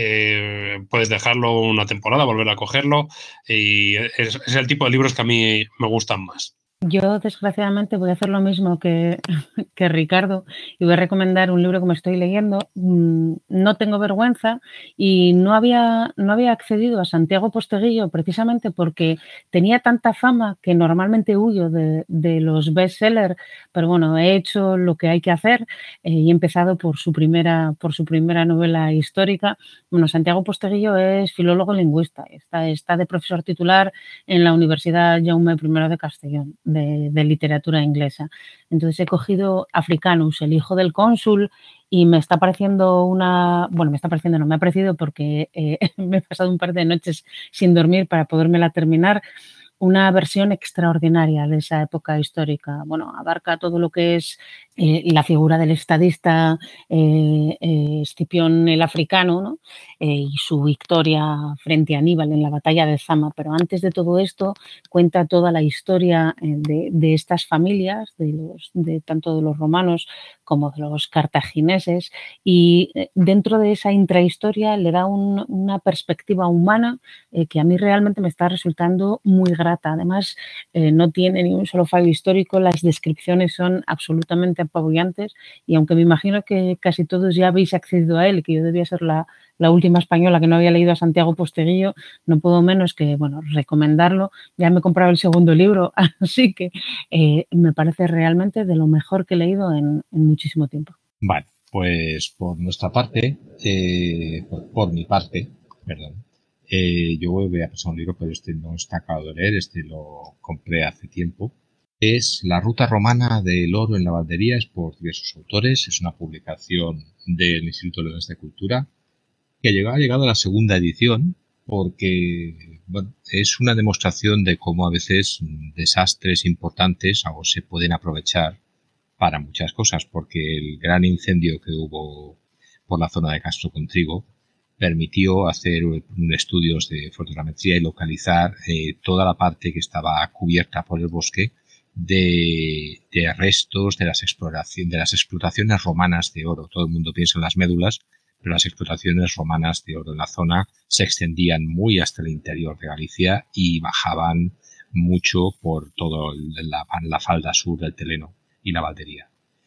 puedes dejarlo una temporada, volver a cogerlo, y es el tipo de libros que a mí me gustan más. Yo, desgraciadamente, voy a hacer lo mismo que Ricardo y voy a recomendar un libro que me estoy leyendo. No tengo vergüenza y no había accedido a Santiago Posteguillo precisamente porque tenía tanta fama que normalmente huyo de los bestsellers, pero bueno, he hecho lo que hay que hacer y he empezado por su primera novela histórica. Bueno, Santiago Posteguillo es filólogo lingüista, está de profesor titular en la Universidad Jaume I de Castellón, de literatura inglesa. Entonces he cogido Africanus, el hijo del cónsul, y me está pareciendo no me ha parecido porque me he pasado un par de noches sin dormir para podérmela terminar. Una versión extraordinaria de esa época histórica. Bueno, abarca todo lo que es la figura del estadista Escipión el africano, ¿no? Y su victoria frente a Aníbal en la batalla de Zama. Pero antes de todo esto cuenta toda la historia de estas familias, tanto de los romanos como de los cartagineses, y dentro de esa intrahistoria le da una perspectiva humana que a mí realmente me está resultando muy grata. Además, no tiene ni un solo fallo histórico, las descripciones son absolutamente apabullantes y aunque me imagino que casi todos ya habéis accedido a él, que yo debía ser la última española que no había leído a Santiago Posteguillo, no puedo menos que, recomendarlo. Ya me he comprado el segundo libro, así que me parece realmente de lo mejor que he leído en muchísimo tiempo. Vale, pues por nuestra parte, por mi parte, perdón, yo voy a pasar un libro, pero este no está acabado de leer, este lo compré hace tiempo. Es La ruta romana del oro en lavandería, es por diversos autores, es una publicación del Instituto Leones de Cultura, que ha llegado a la segunda edición, porque es una demostración de cómo a veces desastres importantes se pueden aprovechar para muchas cosas, porque el gran incendio que hubo por la zona de Castro con Trigo permitió hacer estudios de fotogrametría y localizar toda la parte que estaba cubierta por el bosque de restos de las explotaciones romanas de oro. Todo el mundo piensa en las médulas, pero las explotaciones romanas de oro en la zona se extendían muy hasta el interior de Galicia y bajaban mucho por toda la falda sur del Teleno y la Valdería.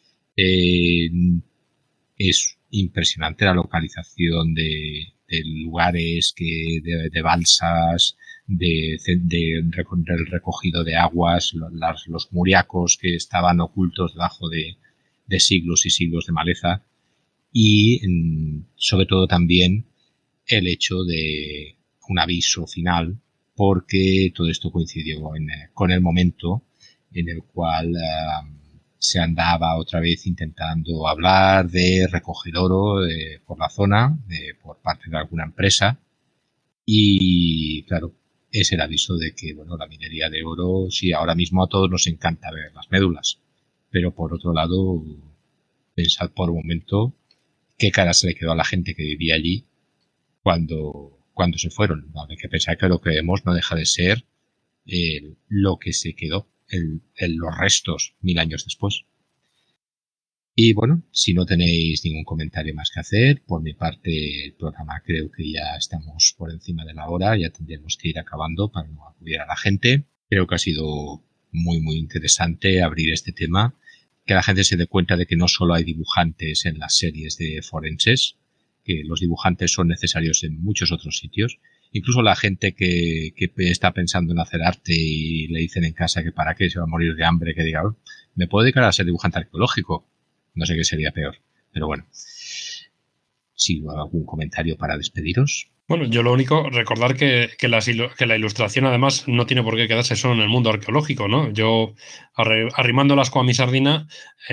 Es impresionante la localización de lugares, de balsas, del recogido de aguas, los muriacos que estaban ocultos debajo de siglos y siglos de maleza, y sobre todo también el hecho de un aviso final, porque todo esto coincidió con el momento en el cual se andaba otra vez intentando hablar de recoger oro por la zona, por parte de alguna empresa, y claro, es el aviso de que la minería de oro, sí, ahora mismo a todos nos encanta ver las médulas, pero por otro lado, pensad por un momento qué cara se le quedó a la gente que vivía allí cuando se fueron. Hay que pensar que lo que vemos no deja de ser lo que se quedó, los restos 1000 años después. Y si no tenéis ningún comentario más que hacer, por mi parte el programa creo que ya estamos por encima de la hora, ya tendremos que ir acabando para no acudir a la gente. Creo que ha sido muy muy interesante abrir este tema, que la gente se dé cuenta de que no solo hay dibujantes en las series de forenses, que los dibujantes son necesarios en muchos otros sitios. Incluso la gente que está pensando en hacer arte y le dicen en casa que para qué se va a morir de hambre, que diga, me puedo dedicar a ser dibujante arqueológico. No sé qué sería peor, pero bueno. Si algún comentario para despediros. Bueno, yo lo único, recordar que la ilustración además no tiene por qué quedarse solo en el mundo arqueológico, ¿no? Yo, arrimando el ascua a mi sardina,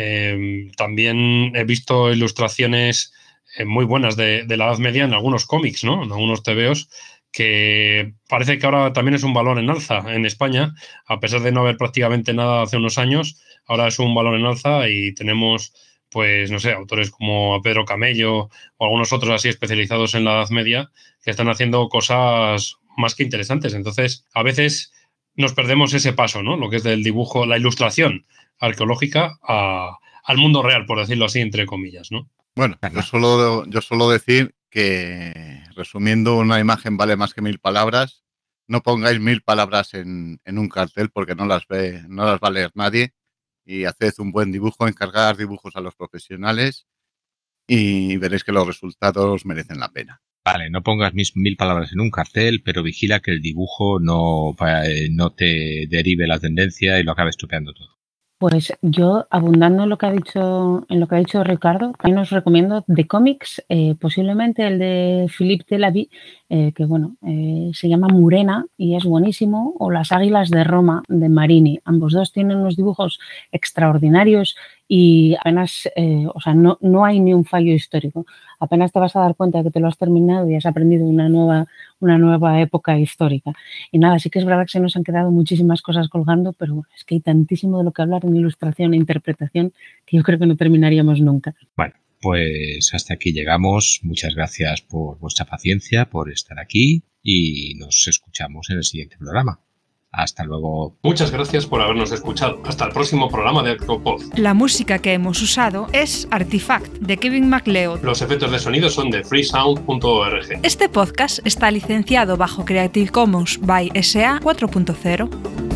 también he visto ilustraciones muy buenas de la Edad Media en algunos cómics, ¿no? En algunos tebeos, que parece que ahora también es un valor en alza en España, a pesar de no haber prácticamente nada hace unos años, ahora es un valor en alza y tenemos, pues, no sé, autores como Pedro Camello o algunos otros así especializados en la Edad Media, que están haciendo cosas más que interesantes. Entonces, a veces nos perdemos ese paso, ¿no? Lo que es del dibujo, la ilustración arqueológica al mundo real, por decirlo así, entre comillas, ¿no? Bueno, yo suelo decir que, resumiendo, una imagen vale más que 1000 palabras. No pongáis 1000 palabras en un cartel porque no las va a leer nadie. Y haced un buen dibujo, encargar dibujos a los profesionales y veréis que los resultados merecen la pena. Vale, no pongas 1000 palabras en un cartel, pero vigila que el dibujo no te derive la tendencia y lo acabe estropeando todo. Pues yo, abundando en lo que ha dicho Ricardo, también os recomiendo de cómics, posiblemente el de Philippe Delaby, que bueno, se llama Murena y es buenísimo, o Las Águilas de Roma de Marini. Ambos dos tienen unos dibujos extraordinarios y apenas, no hay ni un fallo histórico. Apenas te vas a dar cuenta de que te lo has terminado y has aprendido una nueva época histórica. Y nada, sí que es verdad que se nos han quedado muchísimas cosas colgando, pero bueno, es que hay tantísimo de lo que hablar en ilustración e interpretación que yo creo que no terminaríamos nunca. Bueno, pues hasta aquí llegamos. Muchas gracias por vuestra paciencia, por estar aquí y nos escuchamos en el siguiente programa. Hasta luego. Muchas gracias por habernos escuchado. Hasta el próximo programa de Arqueopod. La música que hemos usado es Artifact, de Kevin MacLeod. Los efectos de sonido son de freesound.org. Este podcast está licenciado bajo Creative Commons by SA 4.0.